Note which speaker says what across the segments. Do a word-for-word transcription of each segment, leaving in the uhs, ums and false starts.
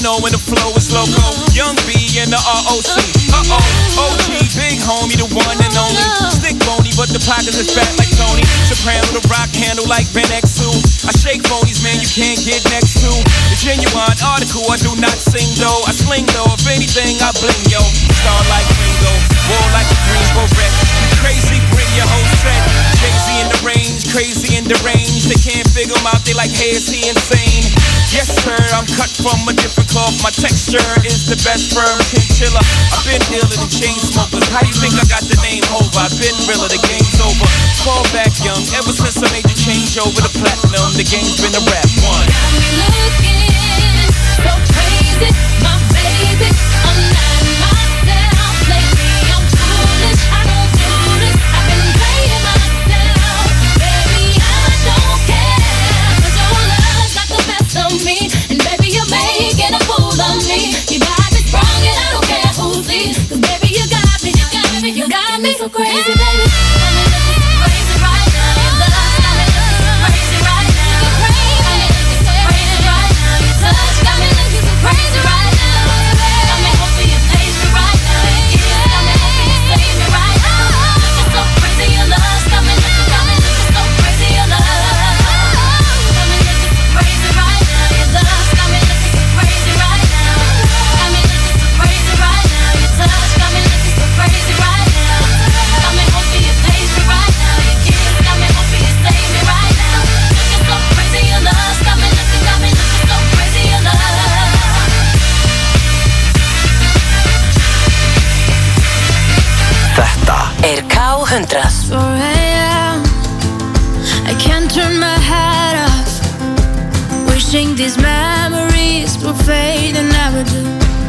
Speaker 1: know when the flow is loco. Young B and the R O C. Uh-oh, O G, big homie, the one and only. Stick bony, but the pockets is fat like Tony. Soprano, the rock handle like Ben X two. I shake phonies, man, you can't get next to. The genuine article, I do not sing though. I sling though, if anything, I bling yo. Star like Ringo, war like a Greensboro wreck. Crazy, bring your whole set. Jay-Z in the range, crazy in the range. They can't figure him out, they like, hey, is he insane? Yes, sir, I'm cut from a different cloth. My texture is the best firm chinchilla. I've been dealing in chain smokers. How you think I got the name over? I've been realer, the game's over. Fall back young, ever since I made the change over the platinum, the game's been a rap one.
Speaker 2: Got me looking so crazy, my baby. I'm not myself lately. I'm foolish, I don't do this. I've been playing myself, baby. I don't care, 'cause your love's got the best of me, and baby you're making a fool of me. You got me wrong, and I don't care who sees, 'cause baby you got me, you got me, you got me so crazy, baby. Got me looking so crazy right now. Your love got me looking so crazy right now. Crazy, crazy right now. Your touch got me looking so crazy right now. Got me hoping you place me right now. Your kiss got me hoping you save me right now. Looking so crazy, your love got me looking, got me looking so crazy, your love got me looking so crazy right now. Your love got me looking so crazy right now. Got me looking so crazy right now. Your touch got me looking so crazy right now. Got me hoping you place me right now. Your kiss got me hoping you save me right now. Looking so crazy, your love got me looking, got me looking so crazy, your love.
Speaker 3: Þetta er K hundrað.
Speaker 2: four a.m. I can't turn my head off, wishing these memories will fade and never do.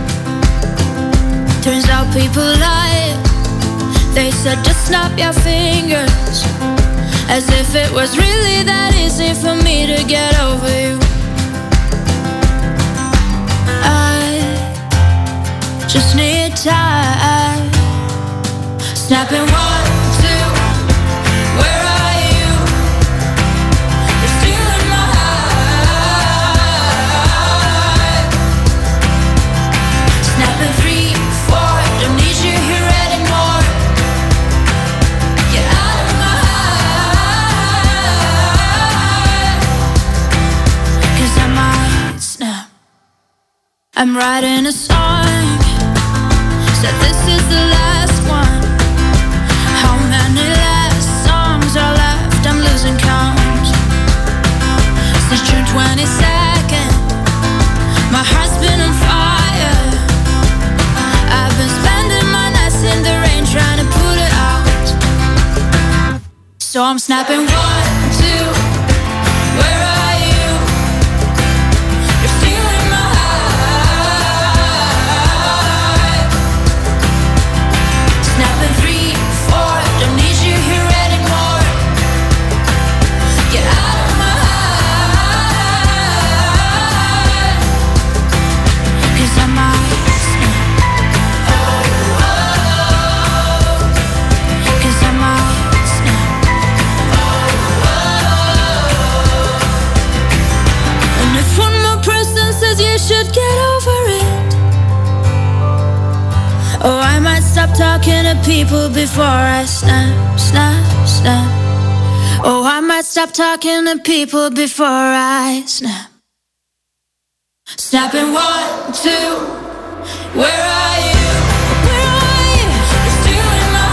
Speaker 2: Turns out people lie. They said just snap your fingers, as if it was really that easy for me to get over you. I just need time. Snapping one, two, where are you? You're still in my heart. Snapping three, four, don't need you here anymore. Get out of my heart, 'cause I might snap. I'm writing a song, said this is the last one. How many last songs are left? I'm losing count. Since June twenty-second, my heart's been on fire. I've been spending my nights in the rain trying to put it out. So I'm snapping one, two, where are you? You're still in my heart. Snapping three, four, don't need you here anymore. Get out of my heart, 'cause I might snap. Oh, oh, 'cause I might snap. Oh, oh. And if one more person says you should get over it, oh, I might stop talking to people before I snap, snap, snap. Oh, I might stop talking to people before I snap. Snapping one, two, where are you? Where are you? You're still in my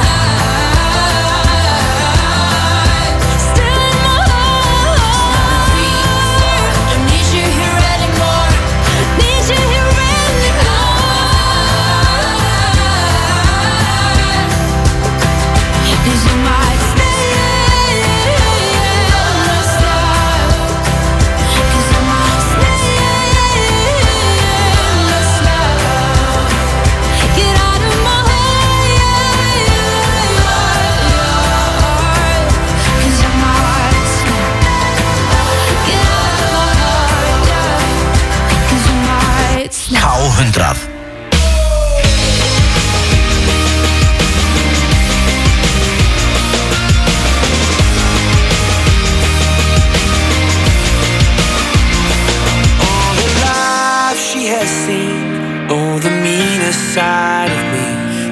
Speaker 2: heart. Still in my heart. Three, four, don't need you here anymore. Need you here anymore. 'Cause you might stay on the start. 'Cause I might stay on the start.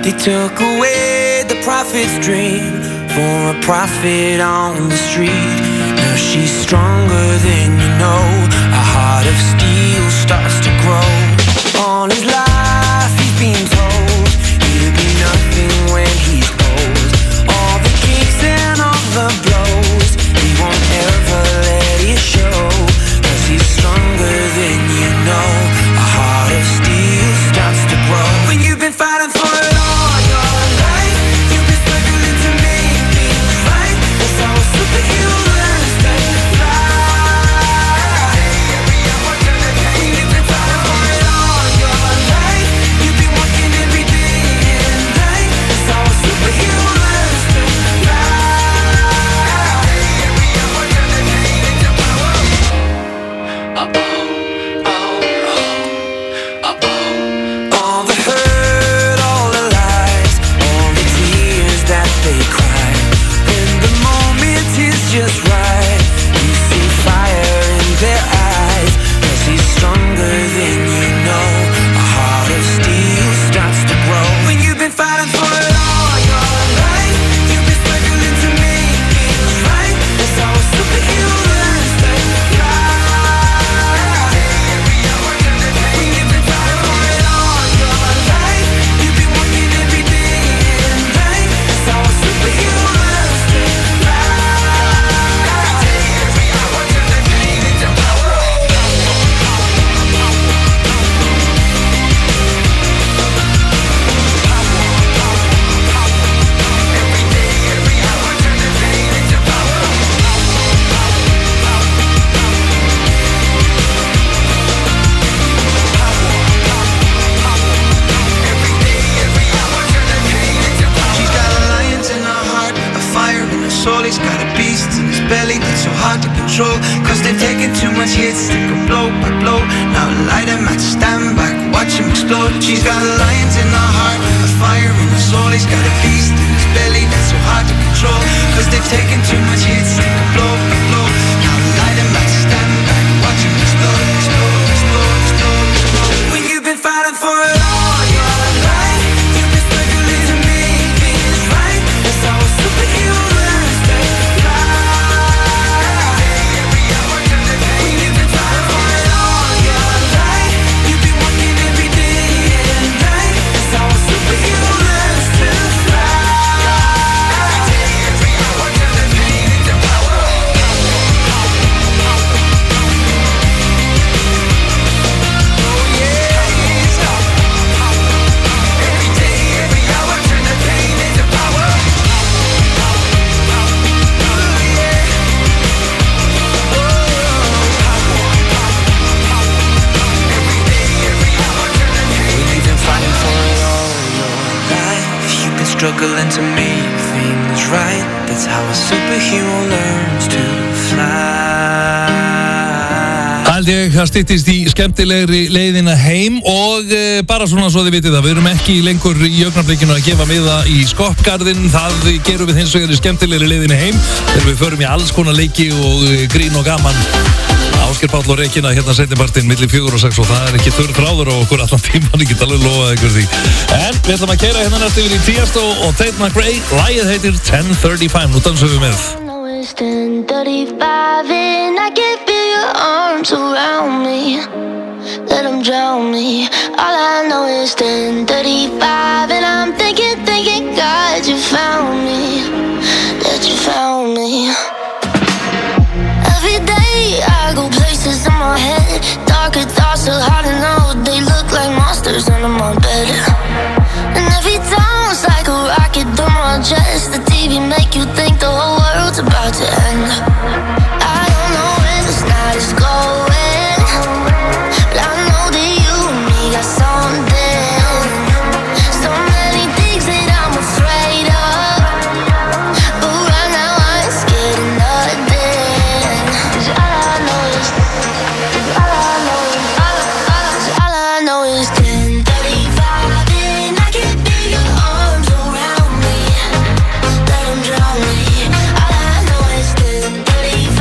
Speaker 4: They took away the prophet's dream for a prophet on the street. Now she's stronger than you know. A heart of steel starts to grow. All his life he's been told he'll be nothing when he's old. All the kicks and all the blows, he won't ever let it show. Cause he's stronger than you know. A heart of steel starts to grow. When you've been fighting for it all your life, you've been struggling to make things right. That's how a superhero learns to fly. When you've been fighting for it all your life, you've been working every day and night. That's how a superhero learns to fly. All the hurt, all the lies, all the tears that they cry. When the moment is just right, you see fire in their eyes. Cause he's stronger than you know. A heart of steel starts to grow. When you've been fighting for it all your life, you've been struggling to make things right. That's how a superhero learns to fly. When you've been fighting for it all your life, you've been working every day and night. That's how a superhero learns to fly.
Speaker 5: She's got a lion in her heart, a fire in her soul. He's got a beast in his belly that's so hard to control. Cause they've taken too much hits, they go blow by blow. Now light him at stand back, watch him explode. She's got a lion in her heart, a fire in her soul. He's got a beast in his belly that's so hard to control. Cause they've taken too much hits, they go blow by blow. Now light him at stand back, watch him explode, explode, explode, explode, explode.
Speaker 4: When you've been fighting for it all your life, you've been struggling to make things right. That's how a superhero learns to fly. When you've been fighting for it all your life, you've been working every day and night. That's how a superhero learns to fly. Struggling to make things right. That's how a superhero learns to fly.
Speaker 6: Held ég að styttist í skemmtilegri leiðina heim og e, bara svona svo þið vitið það, við erum ekki lengur í augnablikinu að gefa miða í skoppgarðinn, það gerum við hins vegar í skemmtilegri leiðina heim þegar við förum í alls konar leiki og e, grín og gaman. Ásgeir Páll og Regína hérna seinnipartinn milli fjögur og sex og það er ekki þurr þráður á okkur allan tíman, ég get alveg lofað ykkur því. En við ætlum að keyra hérna næst yfir í Tiesto og Tate McRae, lagið heitir ten thirty-five, nú dansum við með.
Speaker 2: It's ten thirty-five and I can feel your arms around me. Let them drown me. All I know is ten thirty-five and I'm thinking, thinking, God, you found me. That you found me. Every day I go places in my head. Darker thoughts so hard to know. They look like monsters under my bed. And every time it's like a rocket through my chest. The T V make you think the whole world's about to end. I don't know where this night is going, but I know that you and me got something. So many things that I'm afraid of, but right now I ain't scared of nothing. 'Cause all I know is, all I know is, all I, all I know is ten thirty-five and I can feel your arms around me. Let them drown me. All I know is ten thirty-five.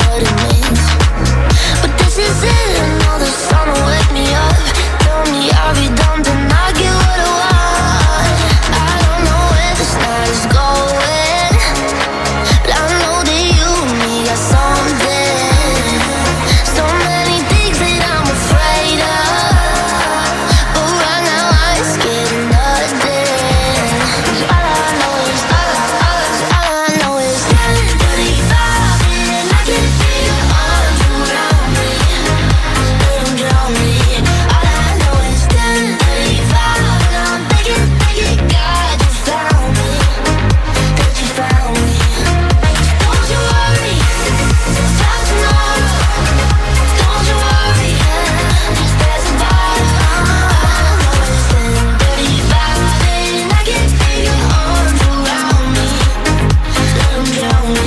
Speaker 2: what it means. But this is it, I know the sun will wake me up. Tell me I'll be dumb to not get what I want. I don't know where this night is going, but I know that you and me got something. So many things that I'm afraid of, but right now I ain't scared of nothing. 'Cause all I know is, all I, all I, all I know is ten thirty-five and I can feel your arms around me. Let 'em drown me. All I know is ten thirty-five and I'm thinking, thinking, God, you found me. That you found me. Don't you worry, it's time tomorrow. Don't you worry, just pass the bottle. All I know is ten thirty-five and I can feel your arms around me. Let 'em drown me.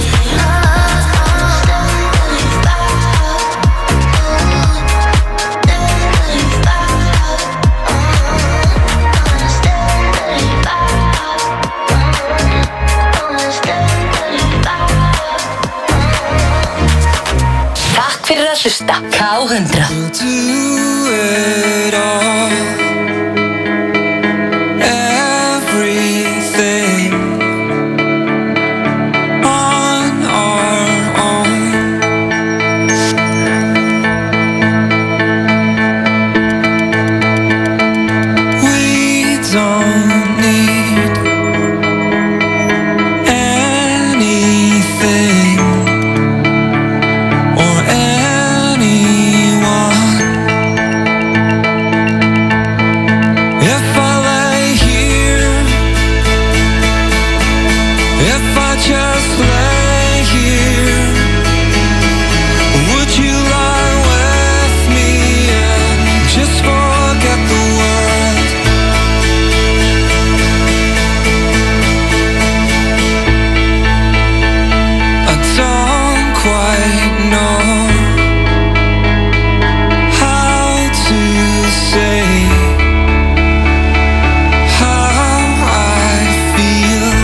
Speaker 3: Takk fyrir að hlusta K hundrað.
Speaker 5: Do it all, everything on our own. We don't need anything or anyone. If I lay here, if I just lay here, would you lie with me and just forget the world? I don't quite know how to say how I feel.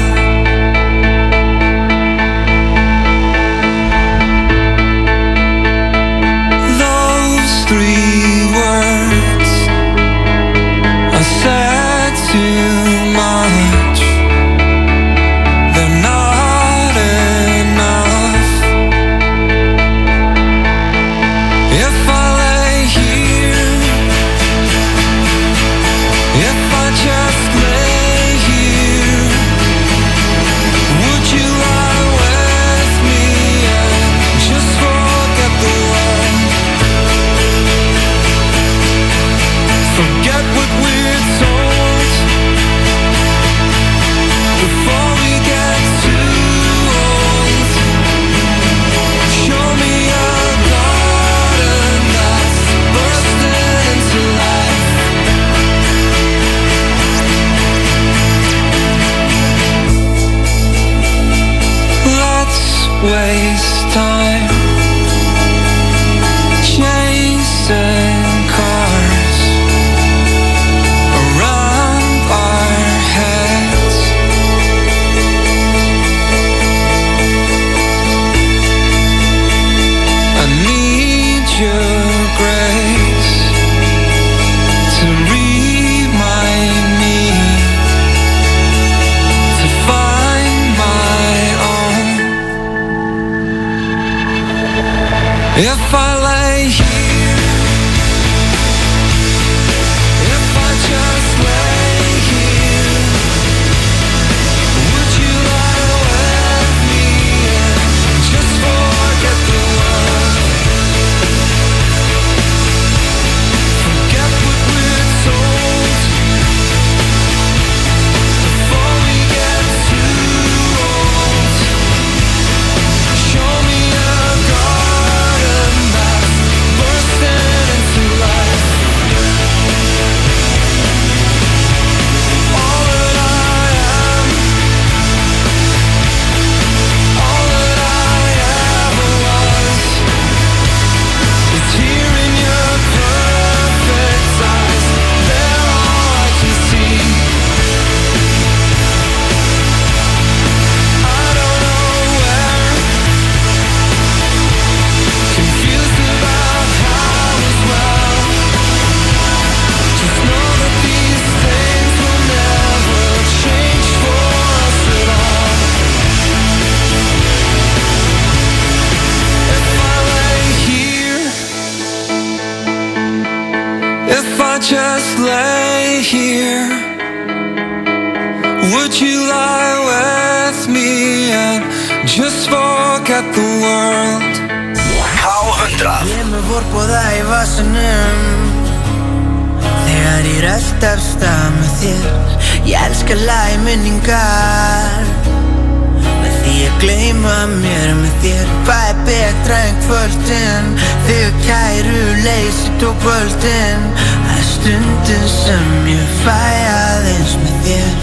Speaker 5: Those three words I said too much. They're not enough. If I lay here, if I just lay here, would you lie with me and just forget the world? Forget what we're told before we get too old. Show me a garden that's bursting into life. Let's waste time chasing cars around our heads. I need your grace to remind me to find my own. If I lay here, if I just lay here, would you lie with me and just forget the world? Forget what we're told before we get too old. Show me a garden just lay here? Would you lie with me and just forget the world?
Speaker 4: K hundrað.
Speaker 5: Ég er með vorboða í vasanum þegar ég rölti af stað með þér. Ég elska lagminningar með því að gleyma mér með þér. Hvað er betra en kvöldin þegar kæru leysir tók kvöldin? Það er stundin sem ég fæ aðeins með þér.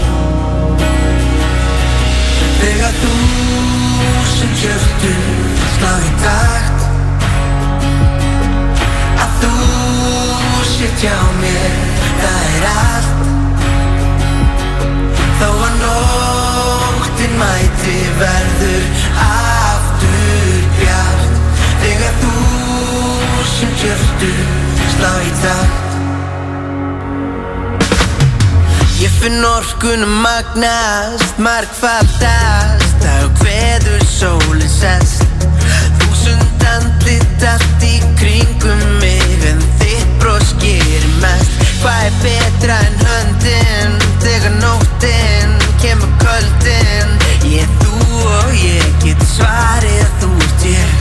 Speaker 5: Þegar þú sem hjörtu slá í takt, að þú sért hjá mér, það er allt. Þó að nóttin mæti verður aftur bjart. Þegar þú sem hjörtu slá í takt. Ég finn orkunum magnast, margfaldast, þá kveður sólin sest. Þúsund andlit allt í kringum mig, en þitt bros gerir mest. Hvað er betra en höndin þegar nóttin kemur kvöldin? Ég er þú og ég get svarið að þú ert ég.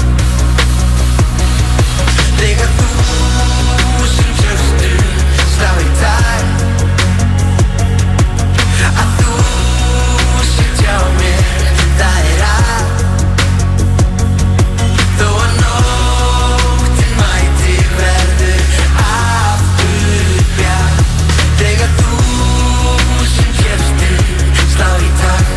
Speaker 5: Þegar þú sem hjörtu slá í takt, það er allt. Þó að nóttin mæti verður aftur bjart. Þegar þú sem hjörtu slá í takt.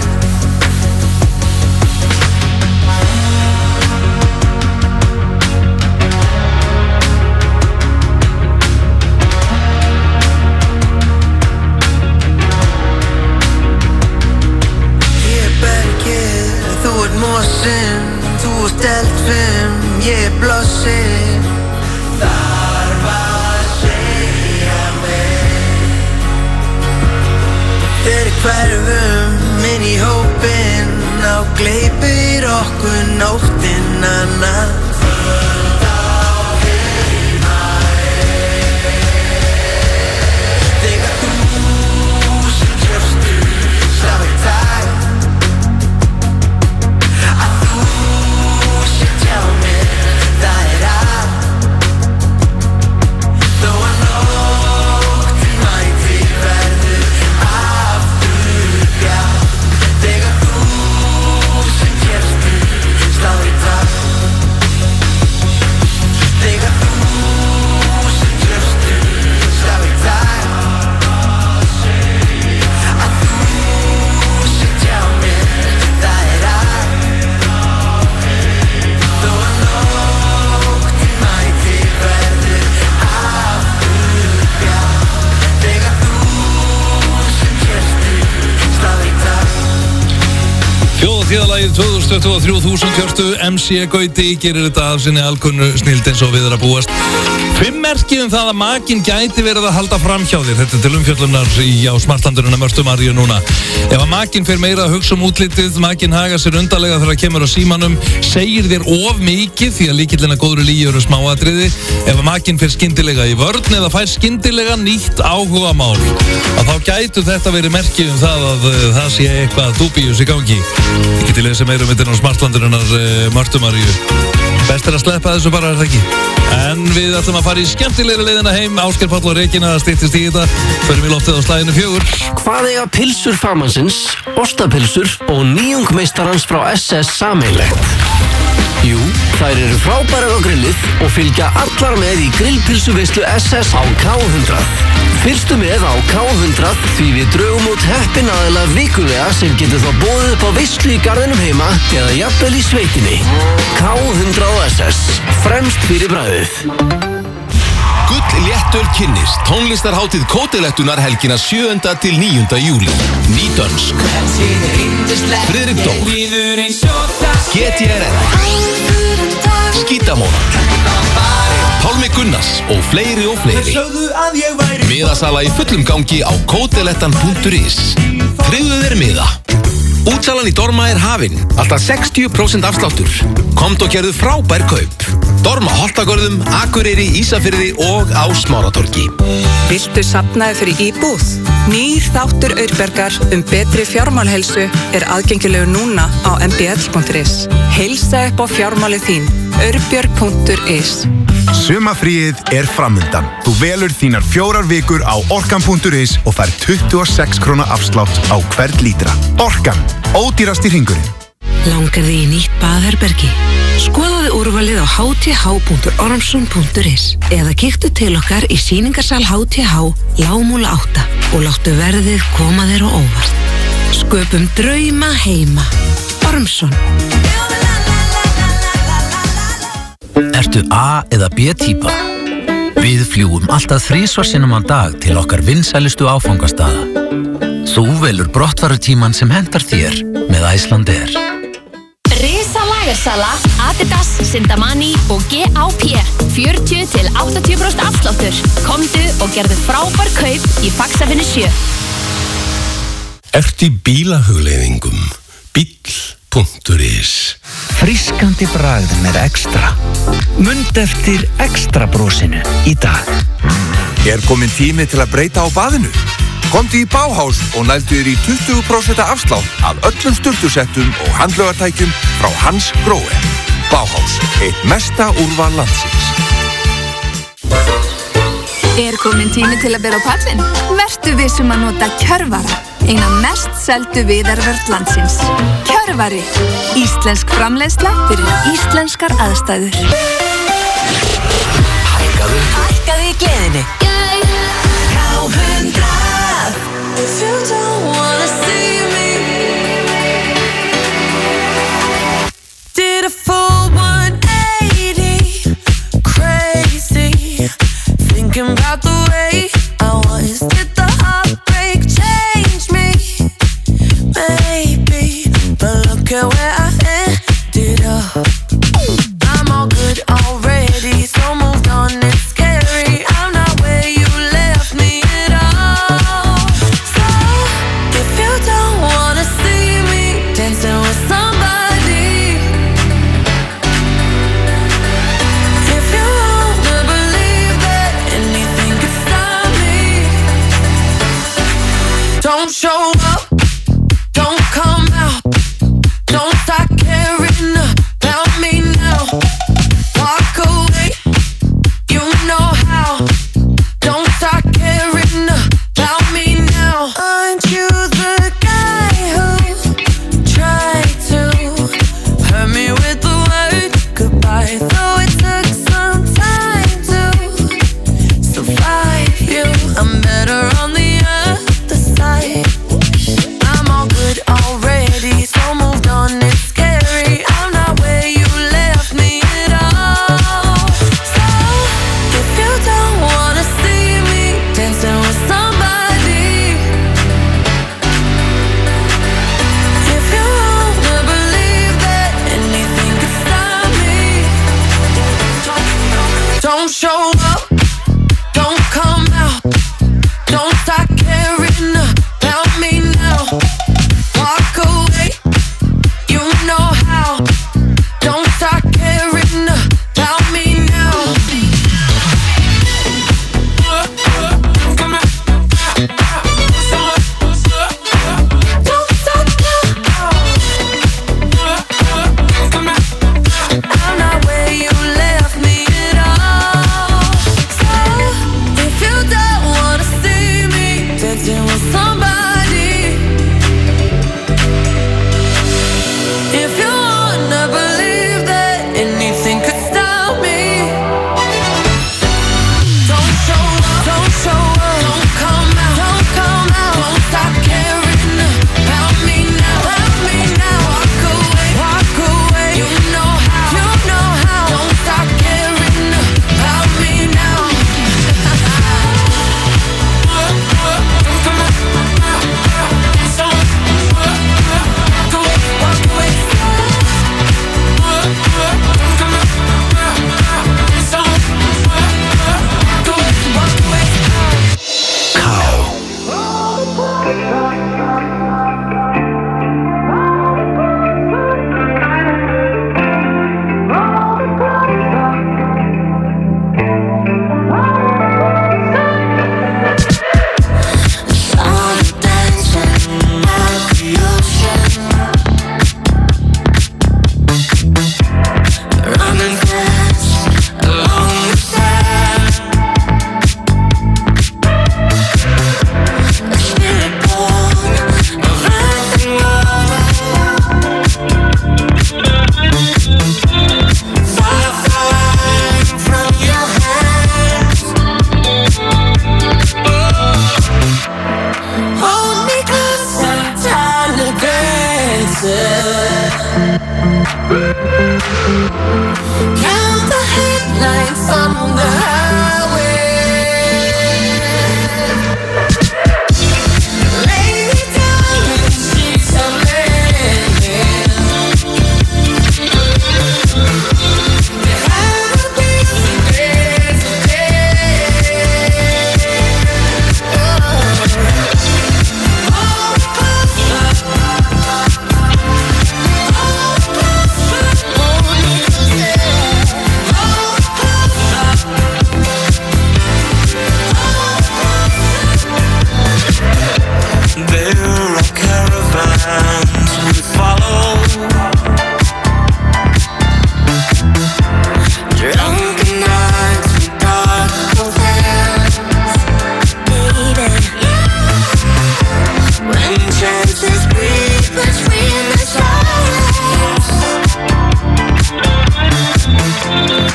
Speaker 5: Þú ert mosin, þú ert eldfim, ég er blossin. Þarf að segja mig. Þegar hverfum inn í hópinn, á gleypir okkur nóttin annað. Kvöld á heimaleið. Þegar þú sem hjörtu slá í takt, það er allt. Þó að nóttin mæti verður aftur bjart. Þegar þú sem hjörtu slá í takt. Þegar þú sem hjörtu slá í takt. Að þú sért hjá mér, það er allt. Þó að nóttin mæti verður aftur bjart. Þegar þú sem hjörtu slá í takt.
Speaker 6: Þjóðatíðalagið tvö þúsund tuttugu og þrjú þúsund hjörtu, M C Gauti gerir þetta af sinni alkunnu snild eins og við er að búast. Fimm merki um það að makinn gæti verið að halda fram hjá þér. Þetta er til umfjöllunar í á smartlandurinn að Mörtu Maríu núna. Ef að makinn fer meira að hugsa um útlitið, makinn haga sér undarlega þegar kemur á símanum, segir þér of mikið því að lykillinn að góðri lygi eru smáatriði. Ef að makinn fer skyndilega í vörn eða fær skyndilega nýtt áhugamál, að þá gætu þetta verið merki um það að uh, það sé eitthvað dúbíus í gangi. Ég geti lesið meira um þetta á smartlandurinn að uh, Mörtu Maríu. Best er að sleppa þessu bara, er það ekki? En við ætlum að fara í skemmtilegri leiðina heim. Ásgeir Páll og Regína styttist í þetta. Förum í loftið á slaginu fjögur.
Speaker 7: Hvað eiga pilsur fagmannsins, ostapilsur og nýjungmeistarans frá S S sameiginlegt? Jú, þær eru frábærar á grillið og fylgja allar með í grillpilsuveislu S S á K hundrað. Fylgstu með á K hundrað því við draugum út heppin aðila vikulega sem getur þá boðið upp á veislu í garðinum heima eða jafnvel í sveitinni. K hundrað og S S, fremst fyrir bragðið.
Speaker 8: Gull léttöl kynnist tónlistarhátíð Kótilettunar helgina sjöunda til níunda júlí. Nýdönsk, Friðrik Dór, G T R N, Skítamónat, Pálmi Gunnars og fleiri og fleiri. Miðasala í fullum gangi á kótilettan punktur is. Tryggðu þér miða. Útsalan í Dorma er hafin. Alltaf sextíu prósent afsláttur. Komdu og gerðu frábær kaup. Storm á Holtagörðum, Akureyri, Ísafirði og á Smáratorgi.
Speaker 9: Viltu safnaði fyrir íbúð? Nýr þáttur Aurbjargar um betri fjármálhelsu er aðgengilegur núna á m b l punktur is. Heilsa upp á fjármálið þín. aurbjörg punktur is.
Speaker 10: Sumarfríið er framundan. Þú velur þínar fjórar vikur á orkan punktur is og fær tuttugu og sex króna afslátt á hvern lítra. Orkan, ódýrasti hringurinn.
Speaker 11: Langar þig í nýtt baðherbergi? Skoðaðu úrvalið á h t h punktur ormsson punktur is eða kíktu til okkar í sýningarsal H T H Lágmúla átta og láttu verðið koma þér á óvart. Sköpum drauma heima. Ormsson.
Speaker 12: Ertu A eða B-típa? Við fljúum alltaf þrisvar sinnum á dag til okkar vinsælustu áfangastaða. Þú velur brottfarutíman sem hentar þér með Icelandair.
Speaker 13: Risa lagarsala, Adidas, Sindamani og G A P. fjörutíu til áttatíu prósent afsláttur. Komdu og gerðu frábær kaup í Faxafenni sjö.
Speaker 14: Ertu í bílahugleiðingum? Bíll punktur is.
Speaker 15: Frískandi bragð með Extra. Mund eftir Extra brosinu í dag.
Speaker 16: Er komin tími til að breyta á baðinu? Komdu í Bauhaus og nældu þér í tuttugu prósent afslátt af öllum sturtusettum og handlögartækjum frá Hans Grohe. Bauhaus, eitt mesta úrval landsins.
Speaker 17: Er komin tími til að bera á pallinn? Vertu vissum að nota Kjörvara, eina mest seldu viðarvörn landsins. Kjörvari, íslensk framleiðsla fyrir íslenskar aðstæður.
Speaker 15: Hækkaðu.
Speaker 3: Hækkaðu í gleðinni. K hundrað.
Speaker 2: If you don't wanna see me, did a full one eighty, crazy, thinking about the way I was. Did the heartbreak change me? Maybe, but look at where I ended up. I'm all good already, so moved on, it's scary. I'm not where you left me at all. So, if you don't wanna see me dancing with somebody, if you wanna believe that anything could stop me, don't show up, don't come out, don't start caring about me now. Walk away, you know how. Don't start caring about me now. Aren't you the guy who tried to hurt me with the word goodbye? Though it took some time to survive you, I'm better on the other side. I'm all good already, so moved on, it's scary. I'm not where you left me at all. So, if you don't wanna see me dancing with somebody, if you wanna believe that anything could stop me, don't show up, don't come out, don't start caring about me now. Walk away, you know how. Don't start caring about me now. Don't stop now. I'm not where you left me at all.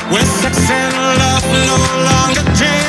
Speaker 1: when sex and love no longer dream.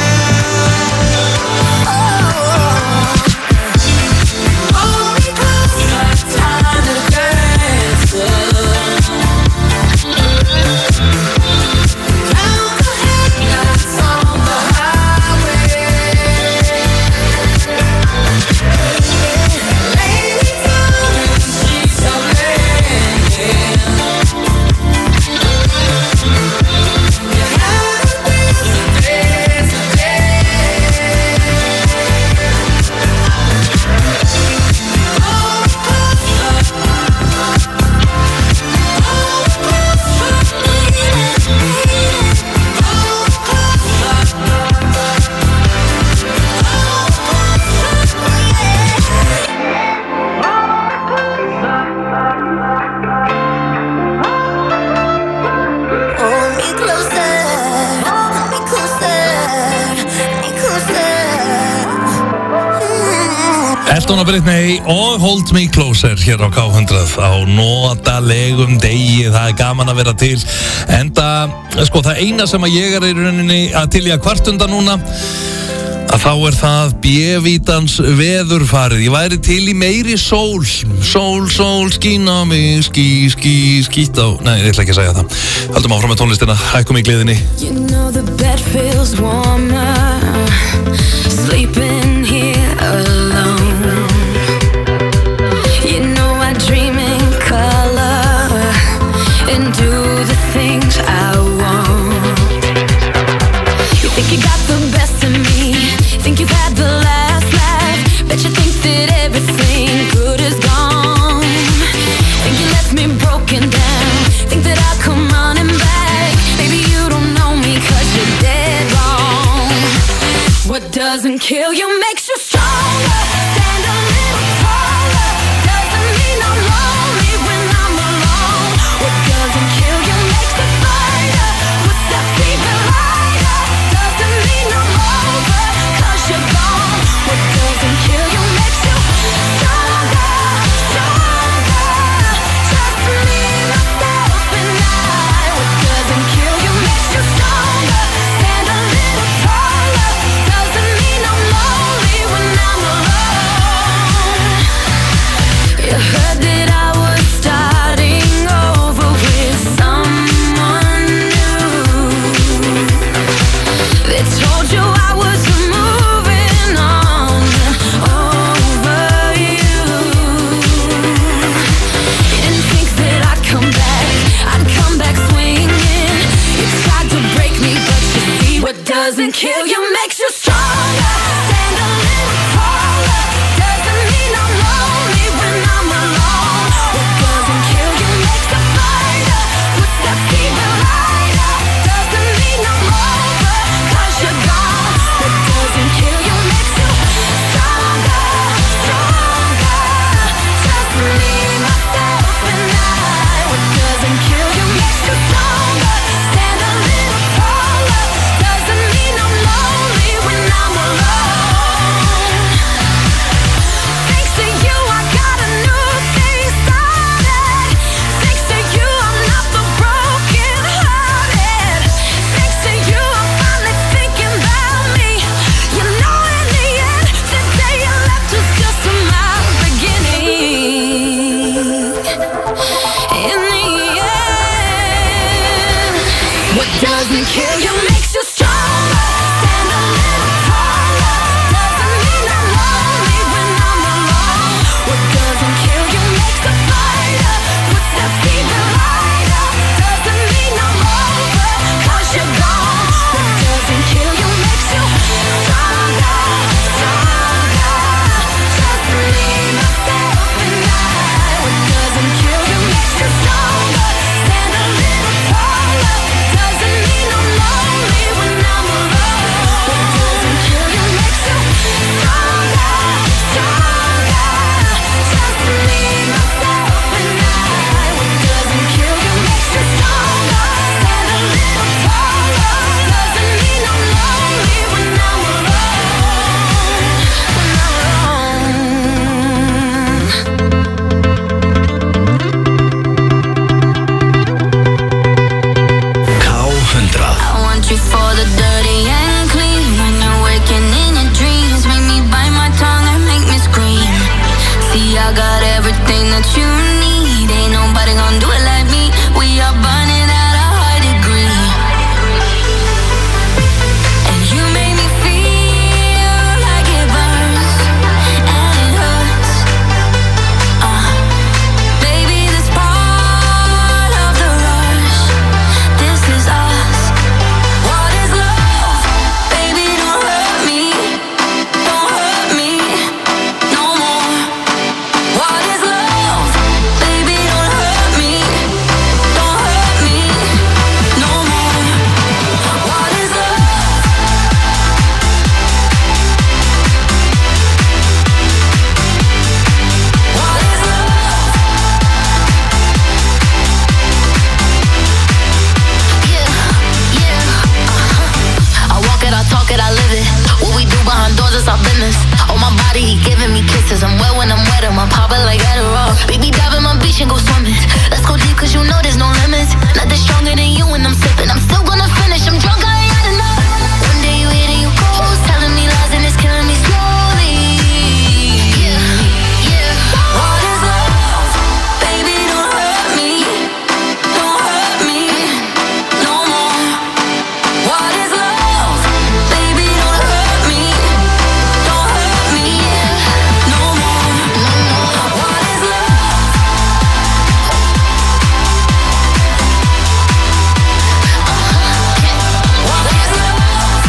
Speaker 6: Elton og Britney og Hold Me Closer hér á K hundrað á notalegum degi. Það er gaman að vera til. Enda, sko, það eina sem að ég er í rauninni að til í að kvartunda núna, að þá er það B-vítans veðurfarið. Ég væri til í meiri sól. Sól, sól, skín á mig, skí, skí, skít á... Nei, ég ætla ekki að segja það. Haldum áfram með tónlistina, hækkum í gleðinni.
Speaker 2: You know the bed feels warmer, sleeping here alone. You know I dream in color and do the things I want. You think you got the best of me, think you've had the last laugh, bet you think that everything good is gone. Think you left me broken down, think that I'll come running back. Maybe you don't know me 'cause you're dead wrong. What doesn't kill you makes you stronger. Stand a little taller. Doesn't mean I'm lonely when I'm alone. What doesn't kill you makes it fighter. Puts that fever lighter. Doesn't mean I'm over 'cause you're gone. What doesn't kill you makes you stronger, stronger. Just me, myself, and I. What doesn't kill you makes you stronger. Stand a little taller. Doesn't mean I'm lonely when I'm alone. You heard that I was starting over with someone new. They told you I was moving on over you. You didn't think that I'd come back, I'd come back swinging. You tried to break me, but you see what doesn't kill you makes you stronger. Stand a little taller. Doesn't mean I'm lonely when I'm alone. What doesn't kill you makes a fighter. Puts that fever lighter. Doesn't mean I'm over 'cause you're gone. What doesn't kill you makes you stronger, stronger. Just me, myself, and I. What doesn't kill you makes you stronger. Stand a little taller. Doesn't mean I'm lonely when I'm alone. Thanks to you, I got a new thing started. Thanks to you, I'm not the broken hearted. Thanks to you, I'm finally thinking about me. You know, in the end, the day you left was just my beginning. In the end, what doesn't kill you makes you stronger. Stand a little taller. Doesn't mean I'm lonely when I'm alone. What doesn't kill you makes a fighter. Puts that fever lighter. Doesn't mean I'm over 'cause you're gone. What doesn't kill you makes you stronger, stronger. Just me, myself, and I. What doesn't kill you makes you stronger. Stand a little taller. Doesn't mean I'm lonely when I'm got you for the dirty and clean. When you're waking in your dreams, make me bite my tongue and make me scream. See, I got everything that you need. Ain't nobody gonna do it like me. We are burning at a high degree. And you make me feel like it burns and it hurts. Uh, baby, this part of the rush. This is us. What is love? Baby, don't hurt me. Don't hurt me no more. What is love? Baby, don't hurt me. Don't hurt me no more. What is love? What is love? Yeah, yeah, uh-huh. I walk it, I talk it, I live it. What we do behind doors is our business. On my body, he giving me kisses. I'm wet when I'm wet, I'm popping like Adderall. Baby, dive in my beach and go swimming. Let's go deep, cause you know there's no limits. Nothing stronger than you when I'm sipping. I'm still gonna finish, I'm drunk, I ain't had enough. One day you hit and you close, telling me lies and it's killing me slowly. Yeah, yeah. What is love? Baby, don't hurt me. Don't hurt me no more. What is love? Baby, don't hurt me. Don't hurt me no more. What is love? What is love?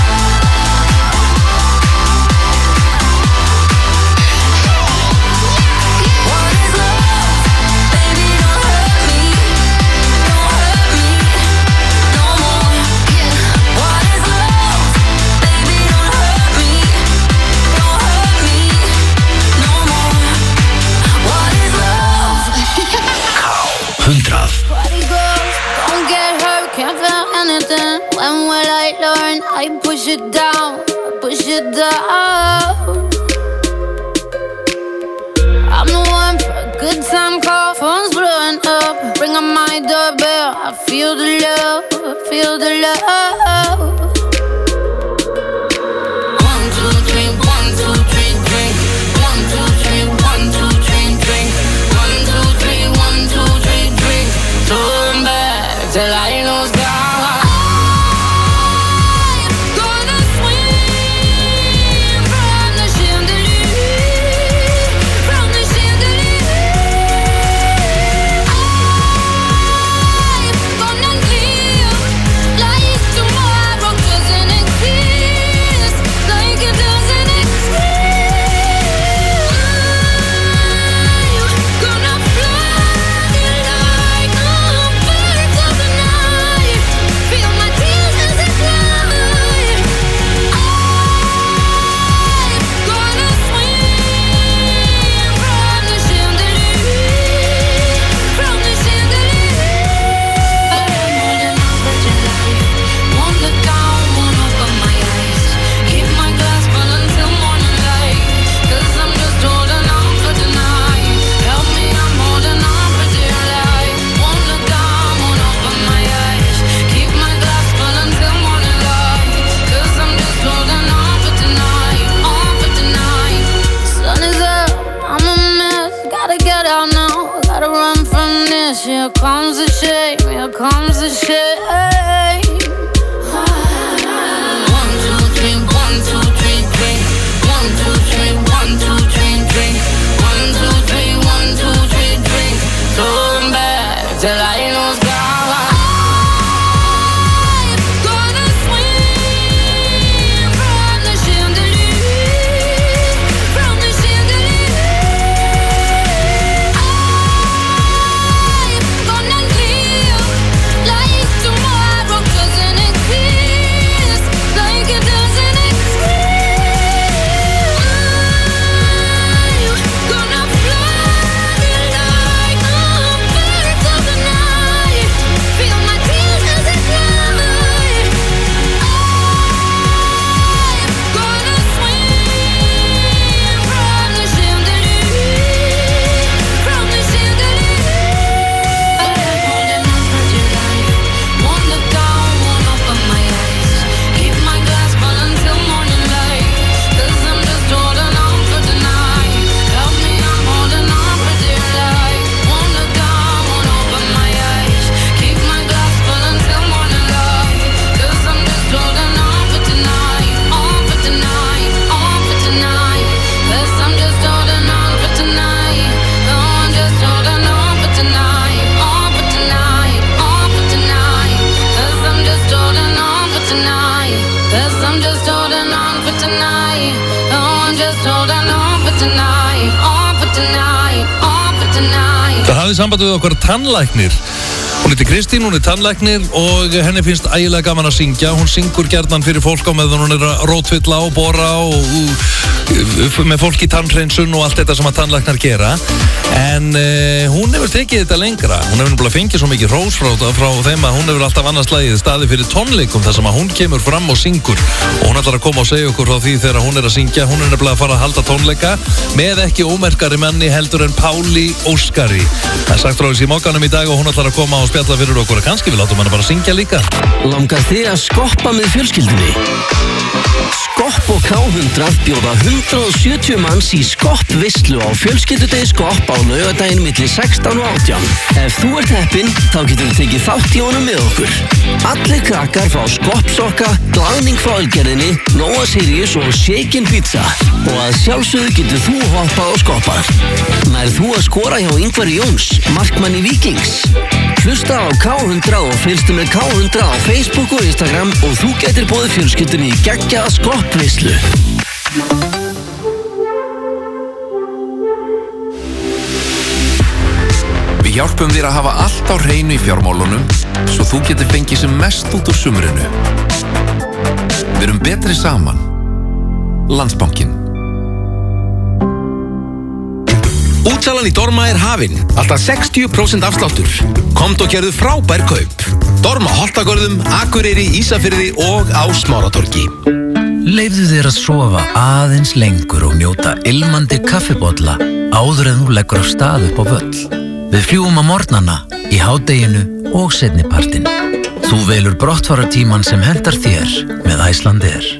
Speaker 2: What is love? Baby, don't hurt me. Don't hurt me no more. What is love? Baby, don't hurt me. Don't hurt me no more. What is love?
Speaker 12: hundrað.
Speaker 2: Party girls, don't get hurt, can't feel anything. When will I learn? I push it down, push it down. I'm the one for a good time call, phone's blowing up. Ring on my doorbell, I feel the love, feel the love. One, two, three, one, two, three, drink. One, two, three, one, two, three, drink. One, two, three, one, two, three, drink. Turn back till I lose God. Gonna swim from the chandelier, from the chandelier. I'm gonna live like to
Speaker 6: hafði samband við okkar tannlæknir. Hún heitir Kristín, hún er tannlæknir og henni finnst ægilega gaman að syngja. Hún syngur gjarnan fyrir fólk á meðan hún er að rótfylla og bora og, og með fólk í tannhreinsun og allt þetta sem að tannlæknar gera. En uh, hún hefur tekið þetta lengra. Hún hefur náttúrulega fengið svo mikið hrós frá, frá þeim að hún hefur alltaf annars lagið staði fyrir tónleikum þar sem að hún kemur fram og syngur. Og hún ætlar að koma og segja okkur frá því þegar hún er að syngja. Hún er nefnilega að fara að halda tónleika með ekki ómerkari manni heldur en Páli Óskari. Það er sagt frá þessi í Mogganum í dag og hún ætlar að koma og spjalla fyrir okkur. Kannski við látum hana bara syngja líka.
Speaker 7: Langar þig að skoppa með fjölskyldunni? Skopp og K hundrað bjóða hundrað og sjötíu manns í skoppvislu á fjölskyldudegi Skopp á laugardaginn milli sextán og átján. Ef þú ert heppinn, þá getur þú tekið þátt í honum með okkur. Allir krakkar fá skoppsokka, glaðning frá Ölgerðinni, Nóa Sirius og Shaken Pizza. Og að sjálfsögðu getur þú hoppað og skoppað. Nær þú að skora hjá Ingvari Jóns, markmanni Víkings? Hlusta á K hundrað og fylgstu með K hundrað á Facebook og Instagram og þú getur boðið fjölskyldunni í geggjaða skoppvislu.
Speaker 8: Við hjálpum þér að hafa allt á hreinu í fjármálunum svo þú getur fengið sem mest út úr sumrinu. Við erum betri saman. Landsbankinn.
Speaker 18: Útsalan í Dorma er hafin. Alltaf sextíu prósent afsláttur. Komdu og gerðu frábær kaup. Dorma Holtagörðum, Akureyri, Ísafirði og á Smáratorgi.
Speaker 12: Leyfðu þér að sofa aðeins lengur og njóta ilmandi kaffibolla áður en þú leggur af stað upp á völl. Við fljúum á morgnana, í hádeginu og seinnipartinn. Þú velur brottfarartímann sem hentar þér með Icelandair.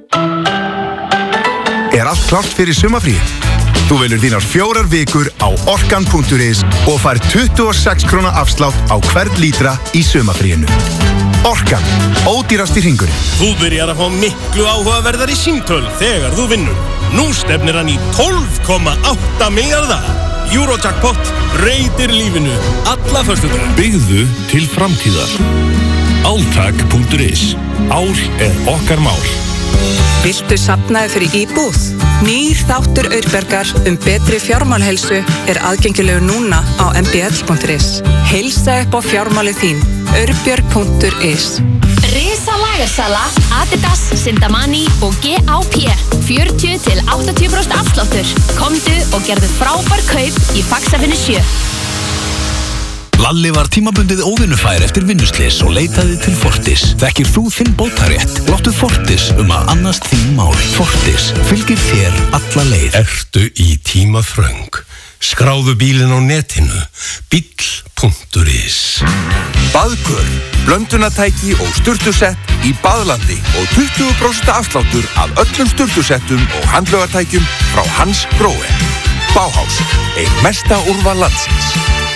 Speaker 10: Er allt klárt fyrir sumarfríið? Þú velur þínar fjórar vikur á orkan punktur is og fær tuttugu og sex króna afslátt á hvern lítra í sumarfríinu. Orkan, ódýrasti hringurinn.
Speaker 19: Þú byrjar að fá miklu áhugaverðar í símtöl þegar þú vinnur. Nú stefnir hann í tólf komma átta milljarða. Eurojackpot breytir lífinu alla föstudaga.
Speaker 20: Byggðu til framtíðar. Áltak punktur is. Ár er okkar mál.
Speaker 9: Viltu safnaði fyrir íbúð? Nýr þáttur Aurbjargar um betri fjármálhelsu er aðgengilegur núna á m b l punktur is. Heilsa upp á fjármálið þín. aurbjörg punktur is.
Speaker 13: Risa lagarsala, Adidas, Sindamani og G A P fjörutíu til áttatíu prósent afsláttur. Komdu og gerðu frábær kaup í Faxafinnu sjö.
Speaker 21: Lalli var tímabundið óvinnufær eftir vinnuslis og leitaði til Fortis. Þekkir þú þinn bótarétt? Láttu Fortis um að annast þín mál. Fortis fylgir þér alla leið.
Speaker 14: Ertu í tímaþröng? Skráðu bílinn á netinu. bíll punktur is.
Speaker 16: Baðkur, blöndunatæki og sturtusett í Baðlandi og tuttugu prósent afsláttur af öllum sturtusettum og handlögartækjum frá Hans Gróe. Bauhaus, ein mesta úrval landsins.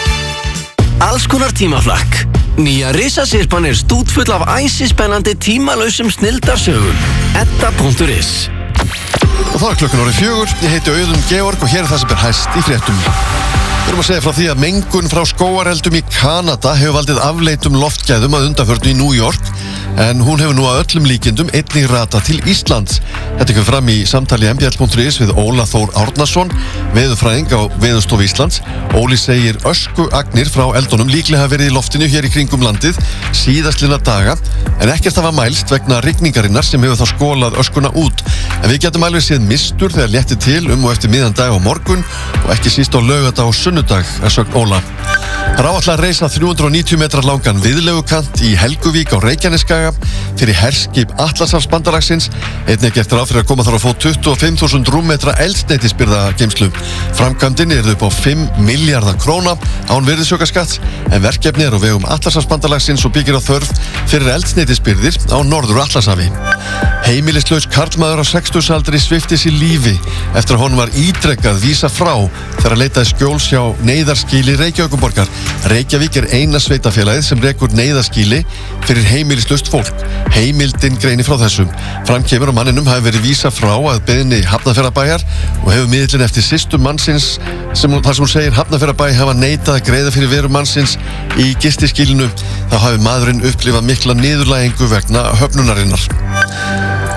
Speaker 7: Alls konar tímaflakk. Nýja risasirpan er stútfull af æsispennandi tímalausum snildarsögum. edda punktur is.
Speaker 22: Og það er klukkan orðið fjögur. Ég heiti Auðun Georg og hér er það sem er hæst í fréttum. Við erum að segja frá því að mengun frá skógareldum í Kanada hefur valdið afleitum loftgæðum að undanförnu í New York, en hún hefur nú að öllum líkindum einnig ratað til Íslands. Þetta kom fram í samtali m b l punktur is við Óla Þór Árnason, veðurfræðing á Veðurstofu Íslands. Óli segir öskuagnir frá eldunum líklega hafa verið í loftinu hér í kringum landið síðastlina daga, en ekkert hafa mælst vegna rigningarinnar sem hefur þá skólað öskuna út. En við getum alveg séð mistur þegar létti til um og eftir miðjan dag á morgun og ekki síst á laugardag og sunnudag, er sögn Óla. Það er áætlað að reisa þrjú hundruð og níutíu metra langan viðlegukant í Helguvík á Reykjanesskaga fyrir herskip Atlantshafsbandalagsins. Einnig er gert ráð fyrir að koma þar að fá tuttugu og fimm þúsund rúmmetra eldsneytisbirgðageymslu. Framkvæmdin er upp á fimm milljarða króna án virðisaukaskatts, en verkefni er á vegum Atlantshafsbandalagsins og byggir á þörf fyrir eldsneytisbirgðir á Norður Atlantshafi. Heimilislaus karlmaður á sextugsaldri svipti sig lífi eftir að honum var ítrekkað vísa frá þegar að leitaði skjóls hjá neyðarskýli Reykjavíkurborgar. Reykjavík er eina sveitafélagið sem rekur neyðarskýli fyrir heimilislaust fólk. Heimildin greinir frá þessum. Fram kemur að manninum hafi verið vísa frá að beiðni Hafnarfjarðarbæjar og hefur miðillinn eftir systur mannsins sem, þar sem hún segir Hafnarfjarðarbæ hafa neitað að greiða fyrir veru mannsins í gistiskýlinu. Þá hafi maðurinn upplifað mikla niðurlægingu vegna höfnunarinnar.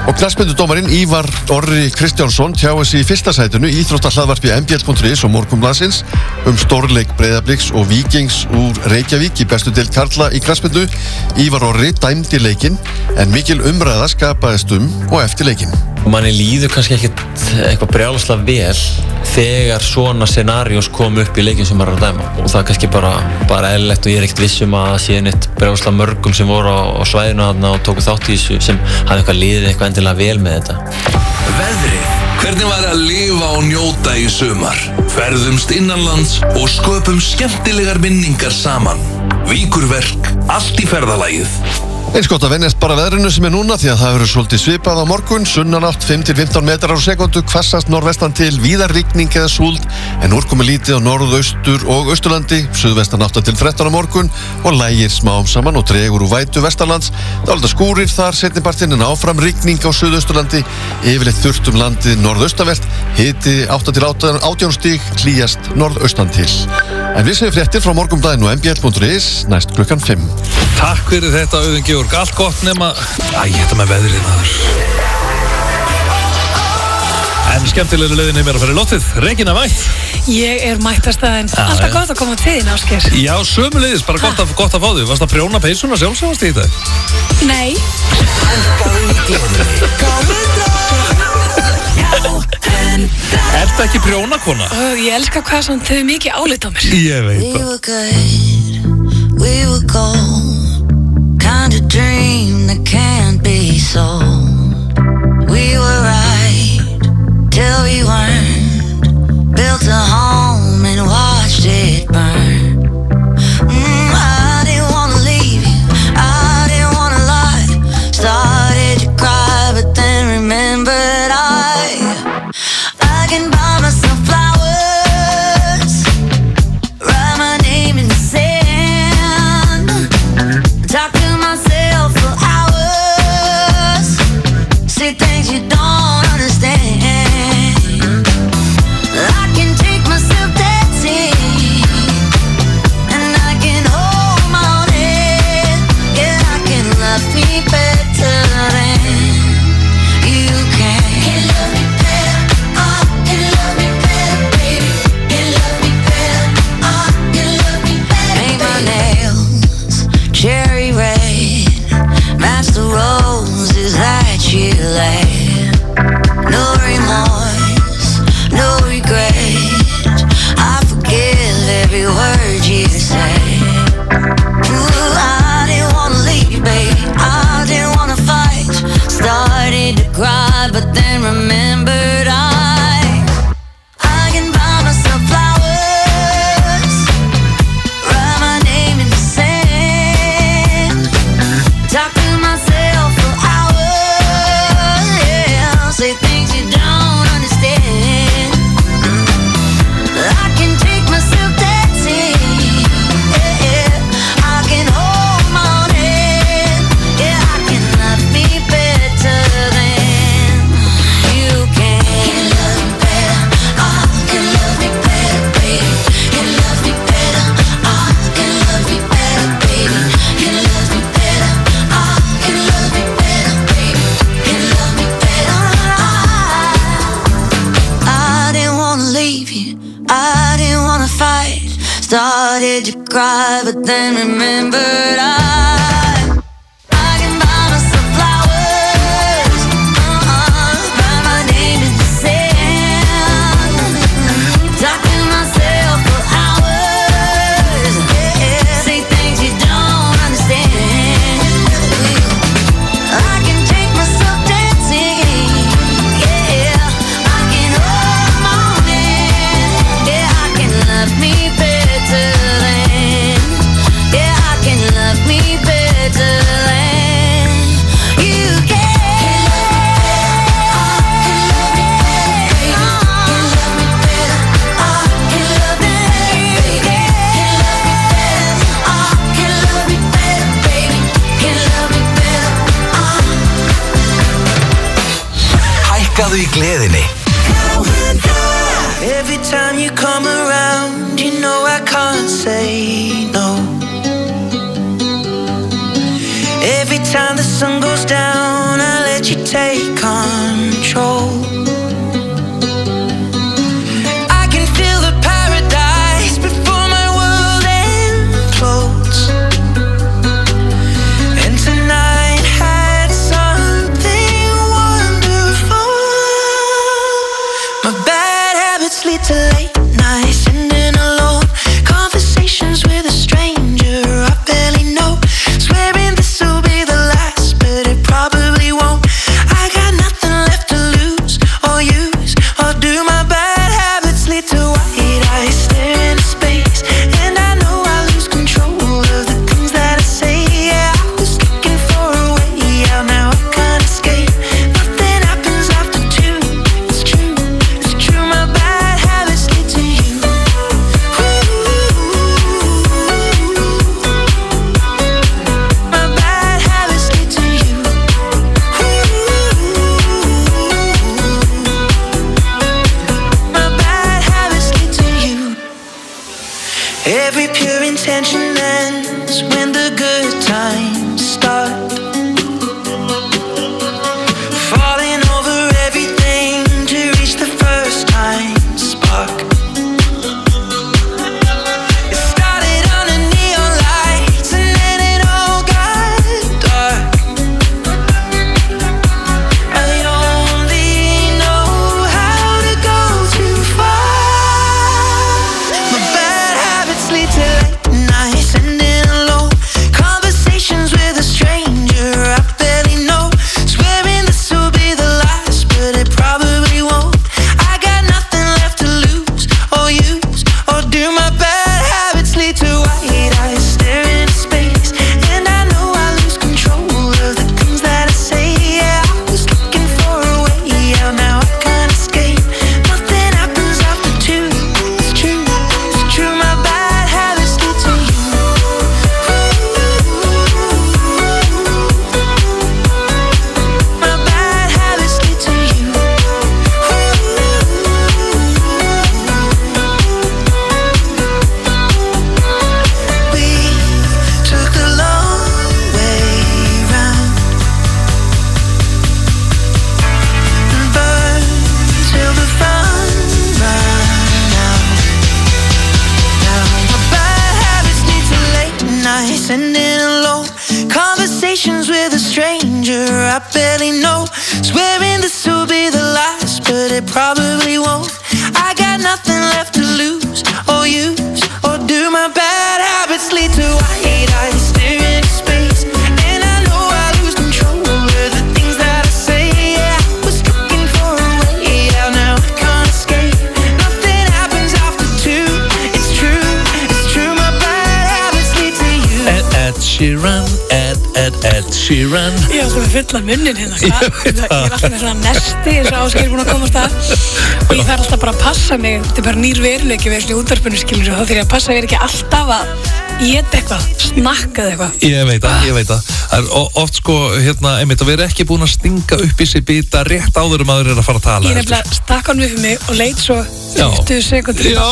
Speaker 22: Og knattspyrnudómarinn Ívar Orri Kristjánsson tjáði sig í fyrsta sætinu í íþróttahlaðvarpi m b l punktur is og Morgunblaðsins um stórleik Breiðabliks og Víkings úr Reykjavík í bestu deild karla í knattspyrnu. Ívar Orri dæmdi leikinn en mikil umræða skapaðist um og eftir leikinn.
Speaker 4: Manni líður kannski ekkert eitthvað brjálaslega vel þegar svona scenarios kom upp í leikin sem maður er að dæma og það er kannski bara, bara eðlilegt og ég er ekkert viss um að það sé neitt brjálaslega mörgum sem voru á, á svæðinu þarna og tóku þátt í þessu sem hafði eitthvað liðið eitthvað endilega vel með þetta.
Speaker 21: Veðrið. Hvernig var að lifa og njóta í sumar? Ferðumst innanlands og sköpum skemmtilegar minningar saman. Víkurverk, allt í ferðalagið.
Speaker 22: Eins gott að venjast bara veðrinu sem er núna því að það verður svolítið svipað á morgun, sunnanátt fimm til fimmtán metrar á sekundu, hvassast norðvestan til, víða rigning eða súld, en úrkomi lítið á norðaustur og austurlandi, suðvestan átta til þrettán á morgun og lægir smám saman og dregur úr vætu vestanlands. Dálítið skúrir þar seinnipartinn en áfram rigning á suðausturlandi, yfirleitt þurrt um landið norðaustanvert, hiti átta til átján stig, hlýjast norðaustan til. En við séum fréttir frá Morgunblaðinu og m b l punktur is næst klukkan fimm.
Speaker 6: Takk fyrir þetta, Auðun Georg. Allt gott nema... Æ, þetta með veðrið maður. En skemmtilegri leiðin er mér að fara í lottið. Regína mætt.
Speaker 5: Ég er mættastæðin.
Speaker 6: Já,
Speaker 5: Alltaf
Speaker 6: já.
Speaker 5: gott að koma til þín, Ásgeir.
Speaker 6: Já, sömuleiðis, bara gott að, gott að fá þig. Varst að prjóna peysuna sjálfsagast í þetta?
Speaker 5: Nei.
Speaker 6: Ertu ekki prjónakona?
Speaker 5: Ó, ég elska hvað svona þau mikið álit á mér.
Speaker 6: Ég veit
Speaker 23: We
Speaker 6: það.
Speaker 23: were good, we were gold, kind of dream that can't be sold. We were right till we weren't, built a home and watched it burn. Mm, I didn't wanna leave you, I didn't wanna lie. Started to cry but then remembered I I can buy myself flowers, write my name in the sand, talk to myself for hours, say things you don't understand. I can take myself dancing, and I can hold my own head. Yeah, I can love me better than you can. Can love me better, oh, can love me better, baby. Can love me better, oh, can love me better. Paint my nails cherry red, match the roses that you laid. No remorse, no regret, I forgive every word you say. Ooh, I didn't wanna leave, babe, I didn't wanna fight. Started to cry, but then remembered I I can buy myself flowers, write my name in the sand, talk to myself for hours, yeah, say things you don't understand. I can take myself dancing, yeah, I can hold my own head, yeah, I can love me better than you can. Can love me better, oh, can love me better, baby. Can love me better, oh, can love me better, baby. Can love me better, oh, can love me better, baby. Can love me better, oh. I didn't wanna leave you, I didn't wanna fight. Started to cry, but then remembered I I can buy myself flowers, uh-uh, write my name in the sand, talk to myself for hours, yeah, say things you don't understand. I can take myself dancing, yeah, I can hold my own hand, yeah, I can love me better than, yeah, I can love me better than you can.
Speaker 21: Hækkaðu í gleðinni.
Speaker 23: Every time you come around, you know I can't say no. Every time the sun goes down, I let you take control. I can feel the paradise before my world implodes. And tonight had something wonderful. My bad habits lead to late nights, ending alone. Conversations with a stranger I barely know. Swearing this will be the last, but it probably won't. I got nothing left to lose or use or do. My bad habits lead to white eyes stare into space, and I know I lose control of the things that I say. Yeah, I was looking for a way out, now I can't escape. Nothing happens after two. It's true, it's true. My bad habits lead to you. My bad habits lead to you. My bad habits lead to you. Every pure intention ends when the good times start. Falling over everything to reach the first time spark. It started under neon lights and then it all got dark. I only know how to go too far. My bad habits lead to late nights, ending alone. Conversations with a stranger I barely know. Swearing this will be the last, but it probably won't. I got nothing left to lose or use or do. My bad habits lead to white eyes stare into space, and I know I lose control of the things that I say. Yeah, I was looking for a way out, now I can't escape. Nothing happens after two. It's true, it's true. My bad habits lead to you. My bad habits lead to you. We took the long way round and burned till the fun ran out. Now my bad habits lead to late nights, ending alone. Conversations with a stranger I barely know. Swearing this will be the last, but it probably won't. I got nothing left to lose or use or do. My bad habits lead to white eyes stare into space, and I know I lose control of the things that I say. Yeah, I was looking for a way out, now I can't escape. Nothing happens after two. It's true, it's true. My bad habits lead to you.
Speaker 6: Ed, Ed Sheeran, Ed, Ed, Ed Sheeran.
Speaker 5: Ég er alltaf að fylla munnin hérna. Hva?
Speaker 6: Ég veit
Speaker 5: Ég
Speaker 6: það.
Speaker 5: er alltaf með svona nesti eins og Ásgeir er búin að komast að. Og ég þarf alltaf bara að passa mig. Þetta er bara nýr veruleiki við þessu útvarpinu, skilur. Og þá þarf ég að passa að vera ekki alltaf að éta eitthvað, snakkað eitthvað.
Speaker 6: Ég veit það, ég veit það. Það er o- oft sko, hérna, einmitt að vera ekki búin að stinga upp í sig bita rétt áður um að þeir eru að fara að tala.
Speaker 5: Ég nefnilega stakk hann upp fyrir mig og leit svo
Speaker 6: Já.
Speaker 5: tuttugu sekundur.
Speaker 6: Já,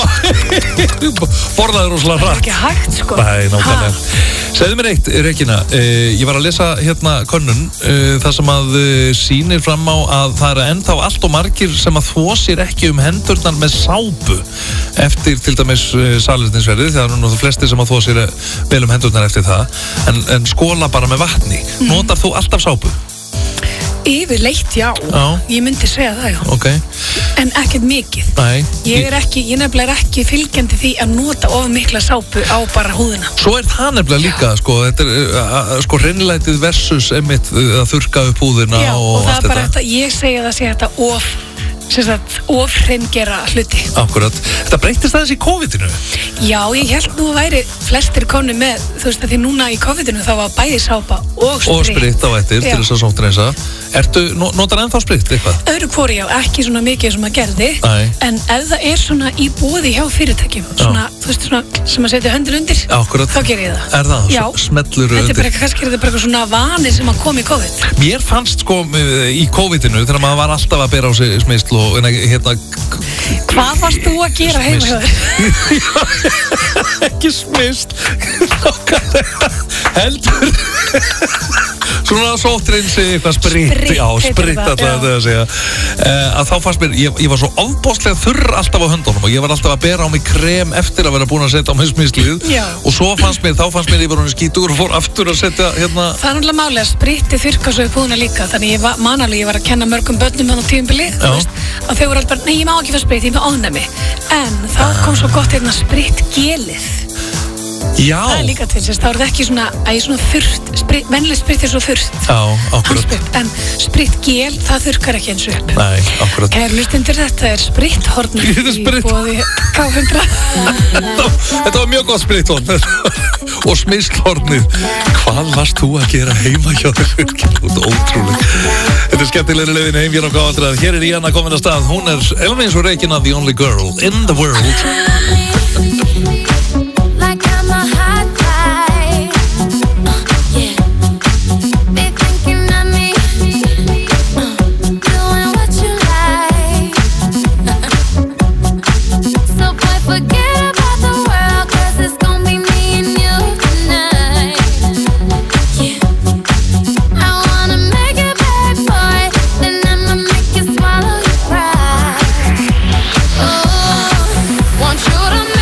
Speaker 6: borðaði rosalega
Speaker 5: Það er
Speaker 6: hratt.
Speaker 5: ekki hægt, sko.
Speaker 6: Nei, nákvæmlega.
Speaker 5: Ha?
Speaker 6: Segðu mér eitt, Regína, uh, ég var að lesa hérna könnun uh, þar sem að uh, sýnir fram á að það eru ennþá allt og margir sem að þvo sér ekki um hendurnar með sápu eftir til dæmis uh, salernisverðið, það eru nú það flestir sem að þvo sér uh, vel um hendurnar eftir það, en, en skóla bara með vatni.
Speaker 5: Mm.
Speaker 6: Notar þú alltaf sápu?
Speaker 5: Yfirleitt, já.
Speaker 6: Já.
Speaker 5: Ég myndi segja það, já.
Speaker 6: Ok.
Speaker 5: En ekkert mikið.
Speaker 6: Nei.
Speaker 5: Ég er ekki, ég nefnilega er ekki fylgjandi því að nota of mikla sápu á bara húðina.
Speaker 6: Svo er það nefnilega líka, sko, þetta er uh, uh, sko hreinlætið versus einmitt uh, að þurrka upp húðina
Speaker 5: Já,
Speaker 6: og,
Speaker 5: og það
Speaker 6: allt
Speaker 5: er bara
Speaker 6: þetta.
Speaker 5: þetta, ég segja það sé þetta of, sem sagt, of hreingera hluti.
Speaker 6: Akkurat. Þetta breytist aðeins í COVID-inu.
Speaker 5: Já, ég held nú að væri flestir konu með, þú veist að því núna í COVID-inu þá var bæði sápa og sprit.
Speaker 6: Og sprit á eftir
Speaker 5: Já.
Speaker 6: til þess að sóttreisa. Ertu, no, notar ennþá sprit eitthvað?
Speaker 5: Öðru hvori já, ekki svona mikið sem að gerði.
Speaker 6: Nei.
Speaker 5: En ef það er svona í bóði hjá fyrirtækjum, svona, þú veist svona, sem að setja höndin undir,
Speaker 6: Akkurat.
Speaker 5: þá ger ég það.
Speaker 6: Er það?
Speaker 5: Já.
Speaker 6: Smellur
Speaker 5: Þetta er
Speaker 6: undir.
Speaker 5: bara, eitthvað- kannski er þetta bara eitthvað svona vani sem að koma í COVID.
Speaker 6: Mér fannst sko í COVID-inu þegar maður var alltaf að bera á sig smysl og hérna
Speaker 5: Hvað varst þú að gera heima hjá þér?
Speaker 6: ekki smysl heldur Svona sóttrinsi, eitthvað spritt
Speaker 5: Spritt
Speaker 6: Já,
Speaker 5: heitir
Speaker 6: spritt
Speaker 5: það,
Speaker 6: alltaf
Speaker 5: já.
Speaker 6: þetta að segja uh, Að þá fannst mér, ég, ég var svo ofbóðslega þurr alltaf á höndunum og ég var alltaf að bera á mig krem eftir að vera búin að setja á mig smyslið
Speaker 5: Já.
Speaker 6: og svo fannst mér, þá fannst mér ég var hún skítur og fór aftur að setja hérna
Speaker 5: Það er náttúrulega máli að spritti þurrka svo í búðuna líka. Þannig ég var, man alveg, ég var að kenna mörgum börnum hann á tímabili, þú
Speaker 6: Já.
Speaker 5: veist, að þau voru alltaf bara, nei, ég má ekki fara spritt, ég er með ofnæmi. En þá kom svo gott hérna spritt gelið.
Speaker 6: Já,
Speaker 5: Það er líka til, sérst, þá er það ekki svona, að ég svona þurrt, spritt, vennileg spritt er svo þurrt.
Speaker 6: já, akkurat
Speaker 5: Handsprit, en spritt gel, það þurrkar ekki eins upp.
Speaker 6: Nei, akkurat
Speaker 5: Kæru hlustundur, þetta er spritthornið
Speaker 6: Þetta er spritt-
Speaker 5: í boði K hundrað.
Speaker 6: Þetta var mjög gott spritthorn og smislhornið Hvað varst þú að gera heima hjá þér? Þetta er ótrúlega Þetta er skemmtilegri leiðin heim hér á Gáaldræð Hér er Íanna komin að stað Hún er alveg eins og Regina, the only girl in the world
Speaker 2: Like I'm a hot guy. Uh, yeah. They thinking of me. Uh, doing what you like. So boy, forget about the world, 'cause it's gonna be me and you tonight. Yeah. I wanna make it bad, boy. Then I'ma make you swallow your pride. Oh, want you to make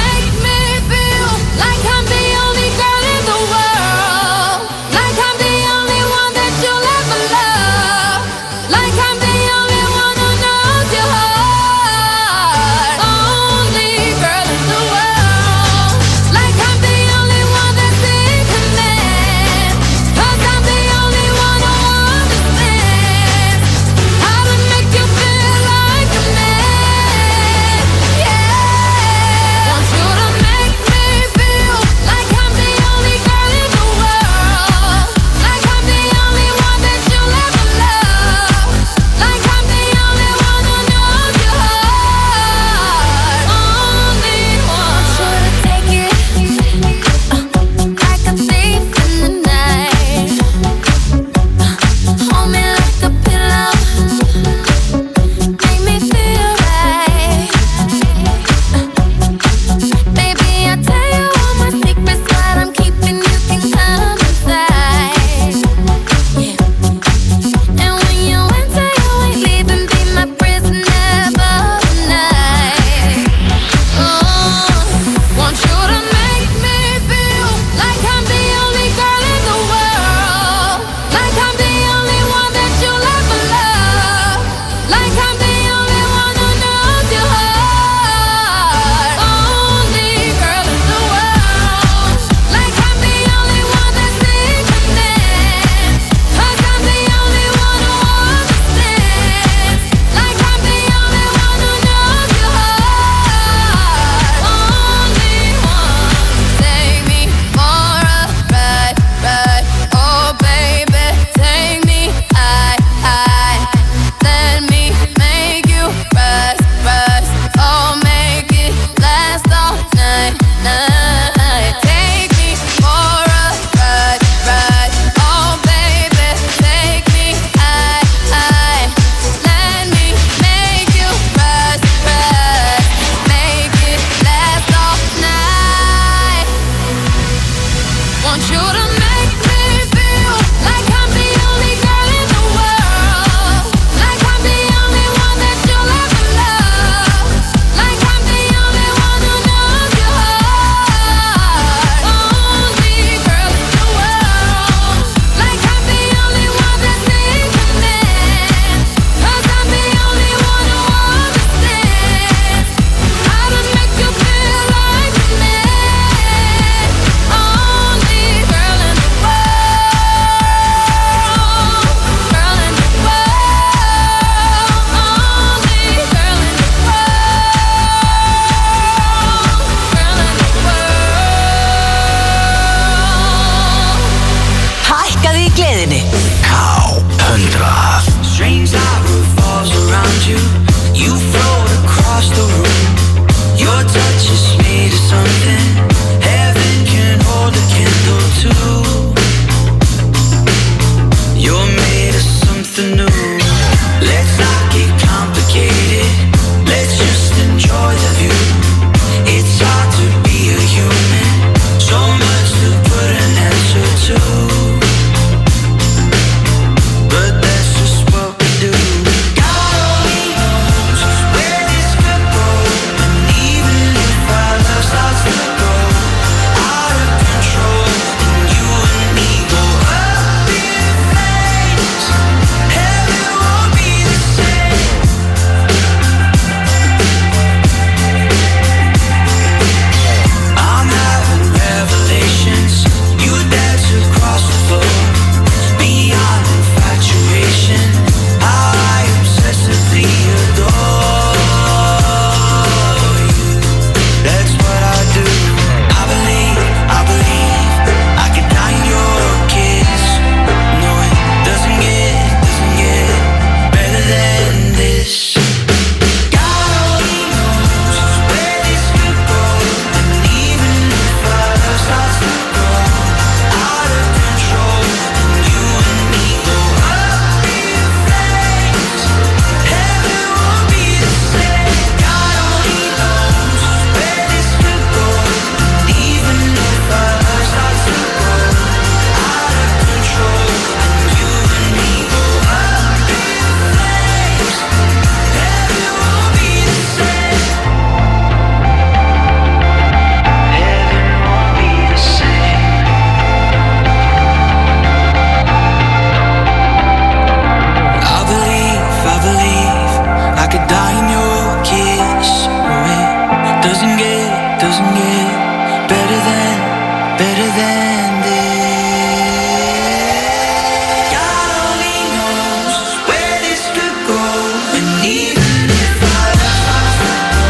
Speaker 11: doesn't get better than, better than this. God only knows where this could go, and even if I lost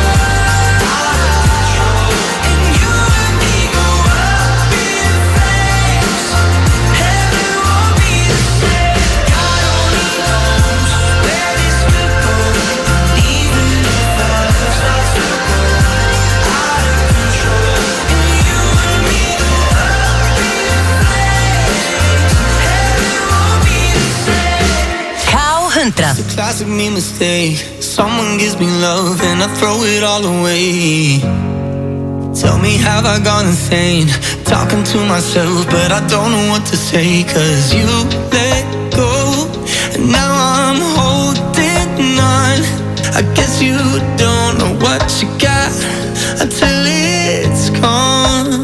Speaker 11: control, and you and me go up in flames, heaven won't be the same. God only knows where this could go, and even if our love starts to go out of control, and you and me go up in flames, heaven won't be the same.
Speaker 3: K one hundred.
Speaker 11: It's a classic me mistake. Someone gives me love and I throw it all away. Tell me, have I gone insane? Talking to myself, but I don't know what to say. Cause you let go, and now I'm holding on. I guess you don't know what you got until it's gone.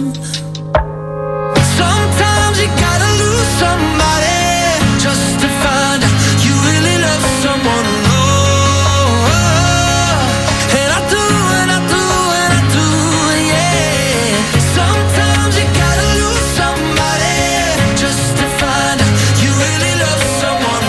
Speaker 11: Sometimes you gotta lose somebody just to find out you really love someone. Oh, and I do, and I do, and I do, yeah. Sometimes you gotta lose somebody just to find out you really love someone.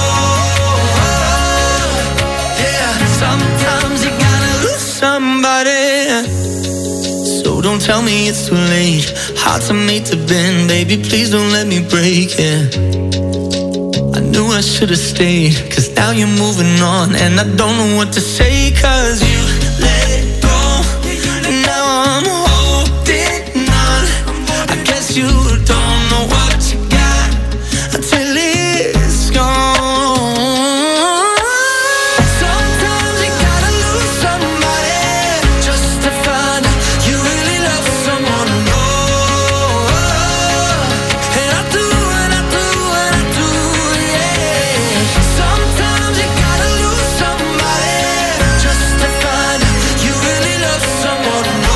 Speaker 11: Oh, yeah. Sometimes you gotta lose somebody. So don't tell me it's too late. Hearts are made to bend, baby, please don't let me break it. I knew I should've stayed, cause now you're moving on, and I don't know what to say. Cause you let go, and now I'm holding on. I guess you don't know what you got until it's gone. Sometimes you gotta lose somebody just to find out you really love someone. Oh, and I do, and I do, and I do, yeah. Sometimes you gotta lose somebody just to find out you really love someone. Oh,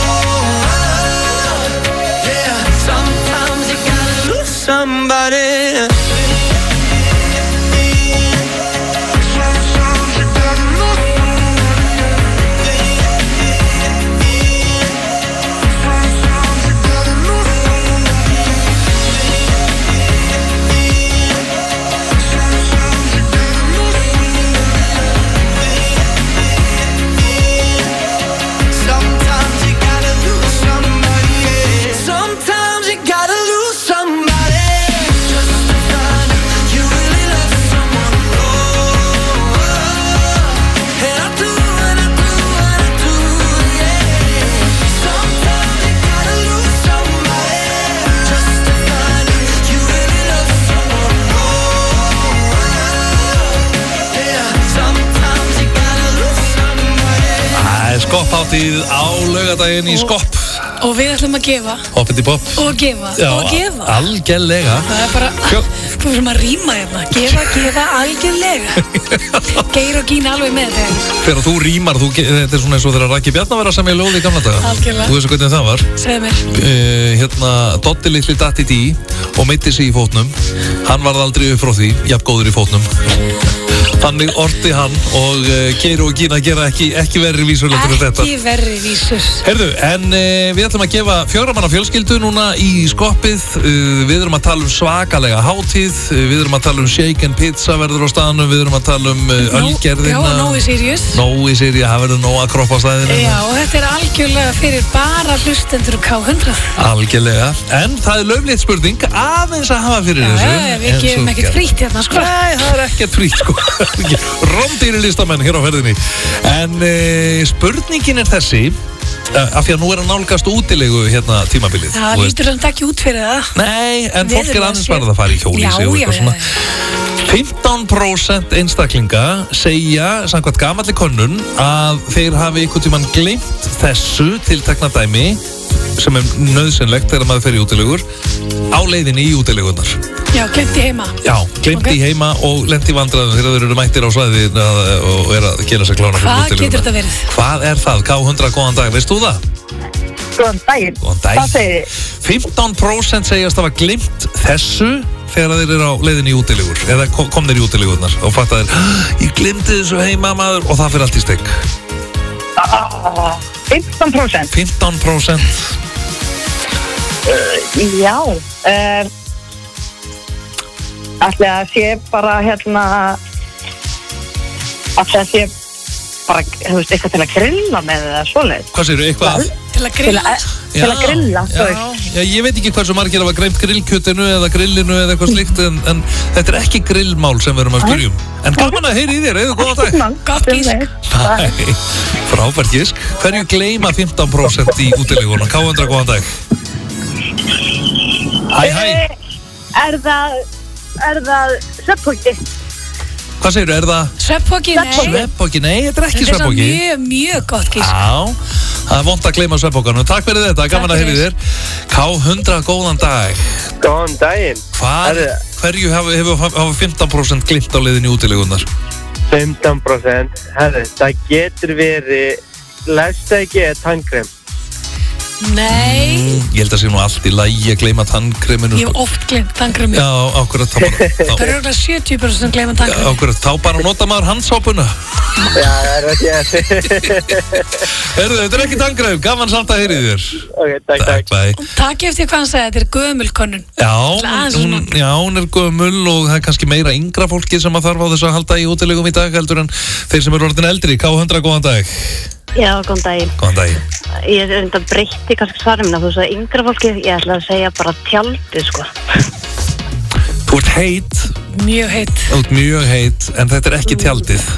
Speaker 11: yeah. Sometimes you gotta lose somebody. Sometimes you gotta lose somebody, yeah. Sometimes you gotta lose somebody just to find out you really love someone. Oh, and I do, and I do, and I do, yeah. Sometimes you gotta lose somebody just to find out you really love someone. Oh, yeah. Sometimes you gotta lose somebody.
Speaker 6: Það er skoppháttið á laugardaginn í skopp.
Speaker 5: Og við ætlum að gefa
Speaker 6: Hoppity pop.
Speaker 5: og gefa
Speaker 6: Já,
Speaker 5: og gefa.
Speaker 6: algjörlega.
Speaker 5: Það er bara, hvað sem að rýma hérna. Gefa, gefa, algjörlega. Geir og Gína alveg með þegar.
Speaker 6: Þegar þú rýmar, þú, ge- þetta er svona eins og þegar Raggi Bjarnar var að semja ljóð í gamla daga.
Speaker 5: Algjörlega.
Speaker 6: Þú veist hvernig það var.
Speaker 5: Segðu mér.
Speaker 6: Uh, hérna, Doddi litli datt í dí og meiddi sig í fótnum. Hann varð aldrei upp frá því, jafn góður í fótnum. Þannig orti hann og uh, Geir og Gína gera ekki, ekki verri vísurleitur en þetta.
Speaker 5: Ekki verri vísur.
Speaker 6: Herðu, en uh, við ætlum að gefa fjögurra manna fjölskyldu núna í skoppið. uh, Við erum að tala um svakalega hátíð. uh, Við erum að tala um shake and pizza verður á staðnum. Við erum að tala um uh, ölgerðina.
Speaker 5: Já, Nói Sirius.
Speaker 6: Nói Sirius, það verður nóg að kroppa á staðinu.
Speaker 5: Já, og þetta er algjörlega fyrir bara hlustendur K hundrað.
Speaker 6: Algjörlega. En það er löfleitt spurning aðeins að hafa fyrir
Speaker 5: Já,
Speaker 6: þessu.
Speaker 5: já, við
Speaker 6: eins
Speaker 5: gefum
Speaker 6: og
Speaker 5: ekkert
Speaker 6: gerð.
Speaker 5: frítt hérna, sko.
Speaker 6: Nei, það er ekkert frítt, sko. Rándýri listamenn hér á ferðinni. En uh, spurningin er þessi, uh, af því að nú er að nálgast útilegu hérna tímabilið.
Speaker 5: Það
Speaker 6: Þú veist.
Speaker 5: lítur samt ekki út fyrir það.
Speaker 6: Nei, en fólk er
Speaker 5: Veður
Speaker 6: aðeins
Speaker 5: sé-
Speaker 6: farið að fara í hjólísi
Speaker 5: Já,
Speaker 6: og
Speaker 5: já,
Speaker 6: eitthvað
Speaker 5: já,
Speaker 6: svona.
Speaker 5: já.
Speaker 6: fimmtán prósent einstaklinga segja, samkvæmt gamalli könnun, að þeir hafi einhvern tímann gleymt þessu tiltekna dæmi sem er nöðsynlegt þegar maður fer í útilegur á leiðinni í útilegunar.
Speaker 5: Já, glemti heima.
Speaker 6: Já, glemti
Speaker 5: Ok.
Speaker 6: heima og lendi í vandræðum þegar þeir eru mættir á svæðið og er að gera sér klána fyrir
Speaker 5: Hvað
Speaker 6: útileguna.
Speaker 5: getur þetta verið?
Speaker 6: Hvað er það? K hundrað, góðan dag, veist þú það?
Speaker 15: Góðan daginn.
Speaker 6: Góðan dag.
Speaker 15: Hvað segir þið?
Speaker 6: fimmtán prósent segjast að hafa glimt þessu þegar þeir eru á leiðinni í útilegur eða kom, kom þeir í útilegurnar og fatta þeir, ég glimti þessu heima maður og það fyrir allt í stegg.
Speaker 15: Ah,
Speaker 1: fimmtán prósent.
Speaker 6: fimmtán prósent.
Speaker 1: Uh, já. Uh, Ætli að sé bara hérna, ætli að sé bara, þú veist, eitthvað til að grilla með eða svoleið.
Speaker 6: Hvað segirðu, eitthvað?
Speaker 5: Til að grilla?
Speaker 1: Til að grilla, þú
Speaker 6: já,
Speaker 1: veist.
Speaker 6: já, ég veit ekki hversu margir hafa greimt grillkjötinu eða grillinu eða eitthvað slíkt en, en þetta er ekki grillmál sem við erum að spyrja um. En gaman að heyri í þér, eða góðan dag.
Speaker 5: Gott gísk.
Speaker 6: Næ, frábært gísk. Hverju gleyma fimmtán prósent í útileguna? Ká hundra, góðan dag. Hæ, hæ.
Speaker 1: Er það, er það svefnpoki?
Speaker 6: Hvað segirðu, er það?
Speaker 5: Svefnpoki, nei.
Speaker 6: Svefnpoki, nei, þetta er ekki
Speaker 5: Þetta er
Speaker 6: svefnpoki.
Speaker 5: mjög, mjög gott gísk.
Speaker 6: Já, það er vont að gleyma svefnpokanum. Takk fyrir þetta, gaman að heyri þér. Ká hundra, góðan dag.
Speaker 15: Góðan daginn.
Speaker 6: Hvað, hverju hefur hef, hef fimmtán prósent glimt á leiðin í útilegunar?
Speaker 15: fimmtán prósent, herri, það getur verið, læstu ekki eða tannkrem.
Speaker 5: Nei.
Speaker 6: Mm, ég held að sé nú allt í lagi að gleyma tannkreminu.
Speaker 5: Ég hef oft gleymt tannkremi.
Speaker 6: Já, ákveðat, þá bara...
Speaker 5: Það er auðvitað sjötíu prósent gleyma tannkremi.
Speaker 6: Ákveðat, þá bara nota maður handsápuna.
Speaker 15: Já, það er ekki
Speaker 6: Herðu, þetta er ekki tannkrem, gaman samt að heyri þér.
Speaker 15: Ok, takk, takk.
Speaker 6: Takk,
Speaker 5: Takk eftir hvað hann sagði, þetta er gömul könnun.
Speaker 6: Já,
Speaker 5: Aðeins
Speaker 6: hún,
Speaker 5: svona.
Speaker 6: já, hún er gömul og það er kannski meira yngra fólki sem að þarf á þess að halda í útilegum í dag heldur en þeir sem eru orðin eldri. Ká hundra, góðan dag.
Speaker 17: Já, góðan daginn.
Speaker 6: Góðan daginn.
Speaker 17: Ég er enda breytti kannski svarum þú sagði yngra fólki, ég ætla að segja bara tjaldið, sko.
Speaker 6: Þú ert heit.
Speaker 5: Mjög heit.
Speaker 6: Þú ert mjög heit, en þetta er ekki tjaldið.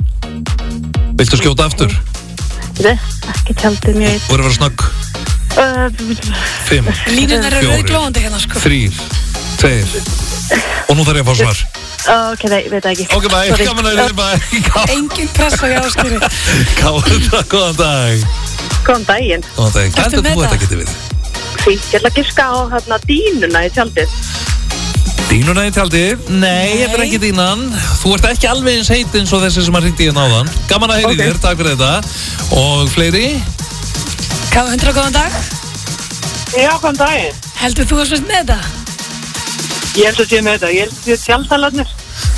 Speaker 6: Viltu skjóta aftur?
Speaker 17: Þetta er ekki tjaldið, mjög heit.
Speaker 6: Þú er að vera snögg.
Speaker 17: Uh,
Speaker 6: Fimm,
Speaker 5: Línunar eru
Speaker 6: fjórir,
Speaker 5: rauðglóðandi hérna, sko.
Speaker 6: þrír, tveir. Og nú þarf ég að fá svar.
Speaker 17: Ok, nei, veit það ekki.
Speaker 6: Ok, bye,
Speaker 17: Sorry.
Speaker 6: gaman að heyra þér, bye.
Speaker 5: Engin pressa hjá Ásgeiri.
Speaker 6: Ká hundra, góðan dag.
Speaker 1: Góðan daginn.
Speaker 6: Góðan dag. Hvað
Speaker 1: Ertu
Speaker 6: heldur
Speaker 1: með
Speaker 6: þú
Speaker 1: það?
Speaker 6: þetta getið við?
Speaker 1: Því, ég ætla að giska á hérna dínuna í tjaldið.
Speaker 6: Dínuna í tjaldið? Nei, þetta er ekki dínan. Þú ert ekki alveg eins heit eins og þessi sem að hringdi hérna áðan. Gaman að heyra í
Speaker 1: Ok.
Speaker 6: þér, takk fyrir þetta. Og fleiri?
Speaker 5: Ká hundra, góðan dag.
Speaker 1: Já, góðan daginn.
Speaker 5: Heldur þú að svist með þetta?
Speaker 1: Ég held að sé með þetta, ég held að sé tjaldalarnir.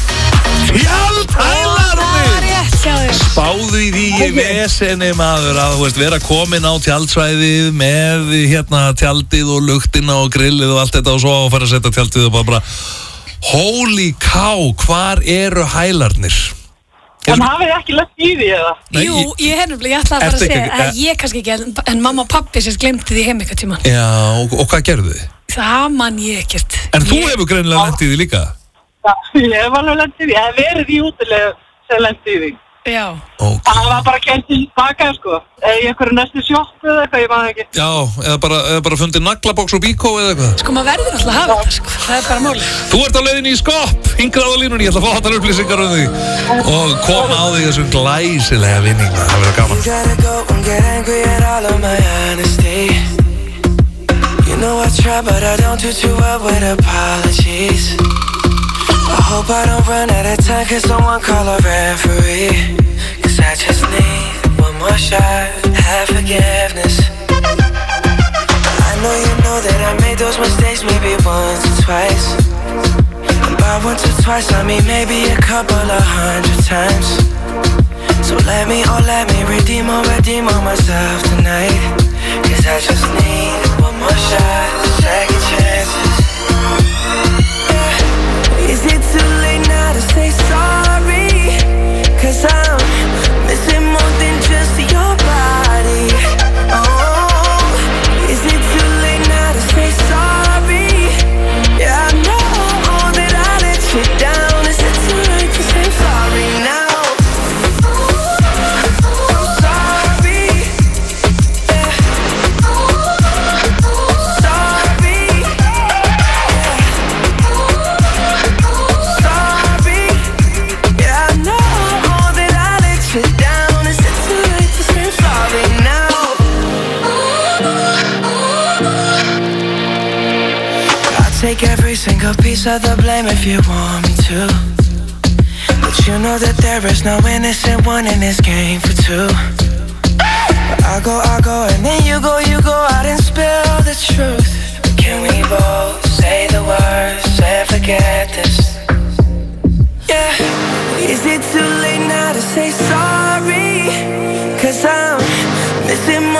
Speaker 6: Tjaldhælarnir!
Speaker 5: Það er rétt, sjá þér.
Speaker 6: Spáðu í því í vesenni maður að þú veist vera komin á tjaldsvæðið með hérna tjaldið og luktina og grillið og allt þetta og svo að fara að setja tjaldið og bara bara holy cow, hvar eru hælarnir?
Speaker 1: En hafið ekki lett í því eða?
Speaker 6: Nei,
Speaker 5: Jú,
Speaker 6: ég-
Speaker 5: ég hef nefnilega, ég ætla að fara
Speaker 6: Ertu
Speaker 5: að segja
Speaker 6: ekki-
Speaker 5: að ég kannski ekki, en- en mamma og pappi sem glemti því heim eitthvað tíma.
Speaker 6: Já, og, og hvað gerðu þið?
Speaker 5: Það man ég ekkert.
Speaker 6: En þú hefur greinilega lent í því líka?
Speaker 1: Já, ég hef alveg lett í því, ég hef verið í útilegu sem lett í því.
Speaker 5: Já.
Speaker 6: Okay.
Speaker 1: Það var bara kent til baka, sko. Eða í einhverju næstu sjoppu eða eitthvað, ég maður ekki.
Speaker 6: Já, eða bara, eða bara fundið naglabóks og bíkó eða eitthvað?
Speaker 5: Sko, maður verður alltaf að hafa þetta, sko. Það er bara máli.
Speaker 6: Þú ert á leiðinni í skopp, hingrað á línunni, ég ætla að fá hattar upplýsingar um því og koma á því þessum glæsilega vinning, það verður gaman.
Speaker 11: You gotta go and get angry at all of my honesty. You know I try, but I don't do too well with apologies. I hope I don't run out of time, cause someone call a referee. Cause I just need one more shot, have forgiveness. I know you know that I made those mistakes maybe once or twice. And by once or twice I mean maybe a couple of hundred times. So let me, oh let me redeem or redeem on myself tonight. Cause I just need one more shot, second chances. Yeah. Is it too late now to say sorry? Cause I'm missing more than just your body. Oh, is it too late now to say sorry? Yeah, I know that I let you down. Is it too late to say sorry now? Take every single piece of the blame if you want me to. But you know that there is no innocent one in this game for two. But I go, I go, and then you go, you go out and spill the truth. But can we both say the words and forget this? Yeah. Is it too late now to say sorry? Cause I'm missing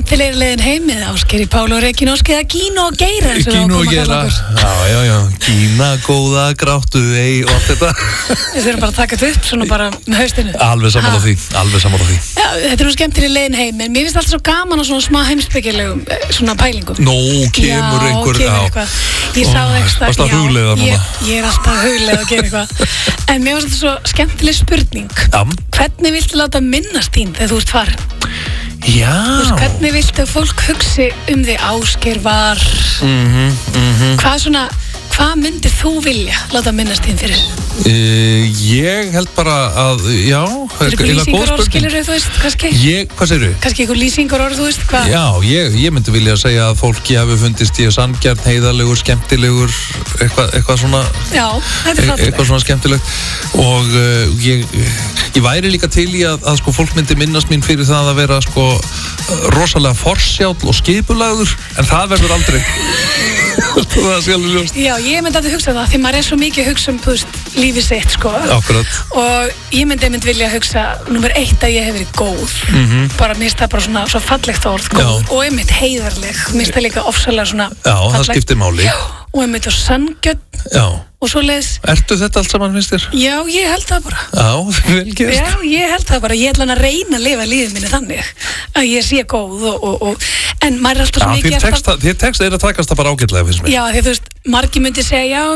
Speaker 5: skemmtilegri leiðin heimið Áskeri Pála og Regínu Ósk eða Gínu og Geira eins og það
Speaker 6: Gínu og
Speaker 5: koma að
Speaker 6: Geira,
Speaker 5: kalla okkur.
Speaker 6: já, já, já, Gína, góða, gráttu, ei og allt þetta.
Speaker 5: Við þurfum bara að taka þetta upp svona bara með haustinu.
Speaker 6: Alveg sammála
Speaker 5: Ha.
Speaker 6: því, alveg sammála því.
Speaker 5: Já, þetta er nú skemmtilegri leiðin heim en mér finnst alltaf svo gaman á svona smá heimspekilegum eh, svona pælingum.
Speaker 6: Nó, kemur
Speaker 5: já,
Speaker 6: einhver,
Speaker 5: kemur eitthvað. Ég sá það ekki
Speaker 6: Varstu að
Speaker 5: já,
Speaker 6: hugleiða núna?
Speaker 5: ég, ég er alltaf huglega að gera eitthvað. En mér finnst þetta svo skemmtileg spurning.
Speaker 6: Já.
Speaker 5: Hvernig viltu láta minnast þín þegar þú ert farin?
Speaker 6: Já.
Speaker 5: Þú veist, hvernig viltu að fólk hugsi um þig Ásgeir var?
Speaker 6: Mhm, mhm.
Speaker 5: Hvað svona, hvað myndir þú vilja láta minnast þín fyrir?
Speaker 6: Uh, ég held bara að, já,
Speaker 5: Er eitthvað lýsingar orð, skilur þú veist, kannski?
Speaker 6: Ég, hvað segirðu?
Speaker 5: Kannski eitthvað lýsingar orð, þú veist, hvað?
Speaker 6: Já, ég, ég myndi vilja segja að fólki hafi fundist ég sanngjarn, heiðarlegur, skemmtilegur, eitthvað, eitthvað svona,
Speaker 5: Já, þetta er
Speaker 6: e-
Speaker 5: fallegt.
Speaker 6: eitthvað svona skemmtilegt og uh, ég, ég væri líka til í að, að sko fólk myndi minnast mín fyrir það að vera sko rosalega forsjáll og skipulagður, en það verður aldrei. Það sé alveg ljóst.
Speaker 5: Já, ég myndi að hugsa það, því maður er svo mikið að hugsa um, þú veist, lífið sitt, sko.
Speaker 6: Akkurat.
Speaker 5: Og ég myndi einmitt vilja hugsa, nummer eitt að ég hef verið góð.
Speaker 6: Mhm.
Speaker 5: Bara mér finnst það bara svona, svo fallegt orð, góð. Og einmitt heiðarleg, mér finnst það líka ofsalega svona
Speaker 6: Já, það
Speaker 5: fallegt.
Speaker 6: skiptir máli.
Speaker 5: Og einmitt og sanngjörn
Speaker 6: Já.
Speaker 5: og svoleiðis.
Speaker 6: Ertu þetta allt saman, finnst þér?
Speaker 5: Já, ég held það bara.
Speaker 6: Já, vel gert.
Speaker 5: Já, ég held það bara, ég ætla hann að reyna að lifa lífið minni þannig að ég sé góð og, og, og en maður er alltaf svo
Speaker 6: Já,
Speaker 5: mikið
Speaker 6: þér tekst, það- þér tekst er að takast það bara ágætlega, finnst mér.
Speaker 5: Já, því þú veist, margir myndi segja, já,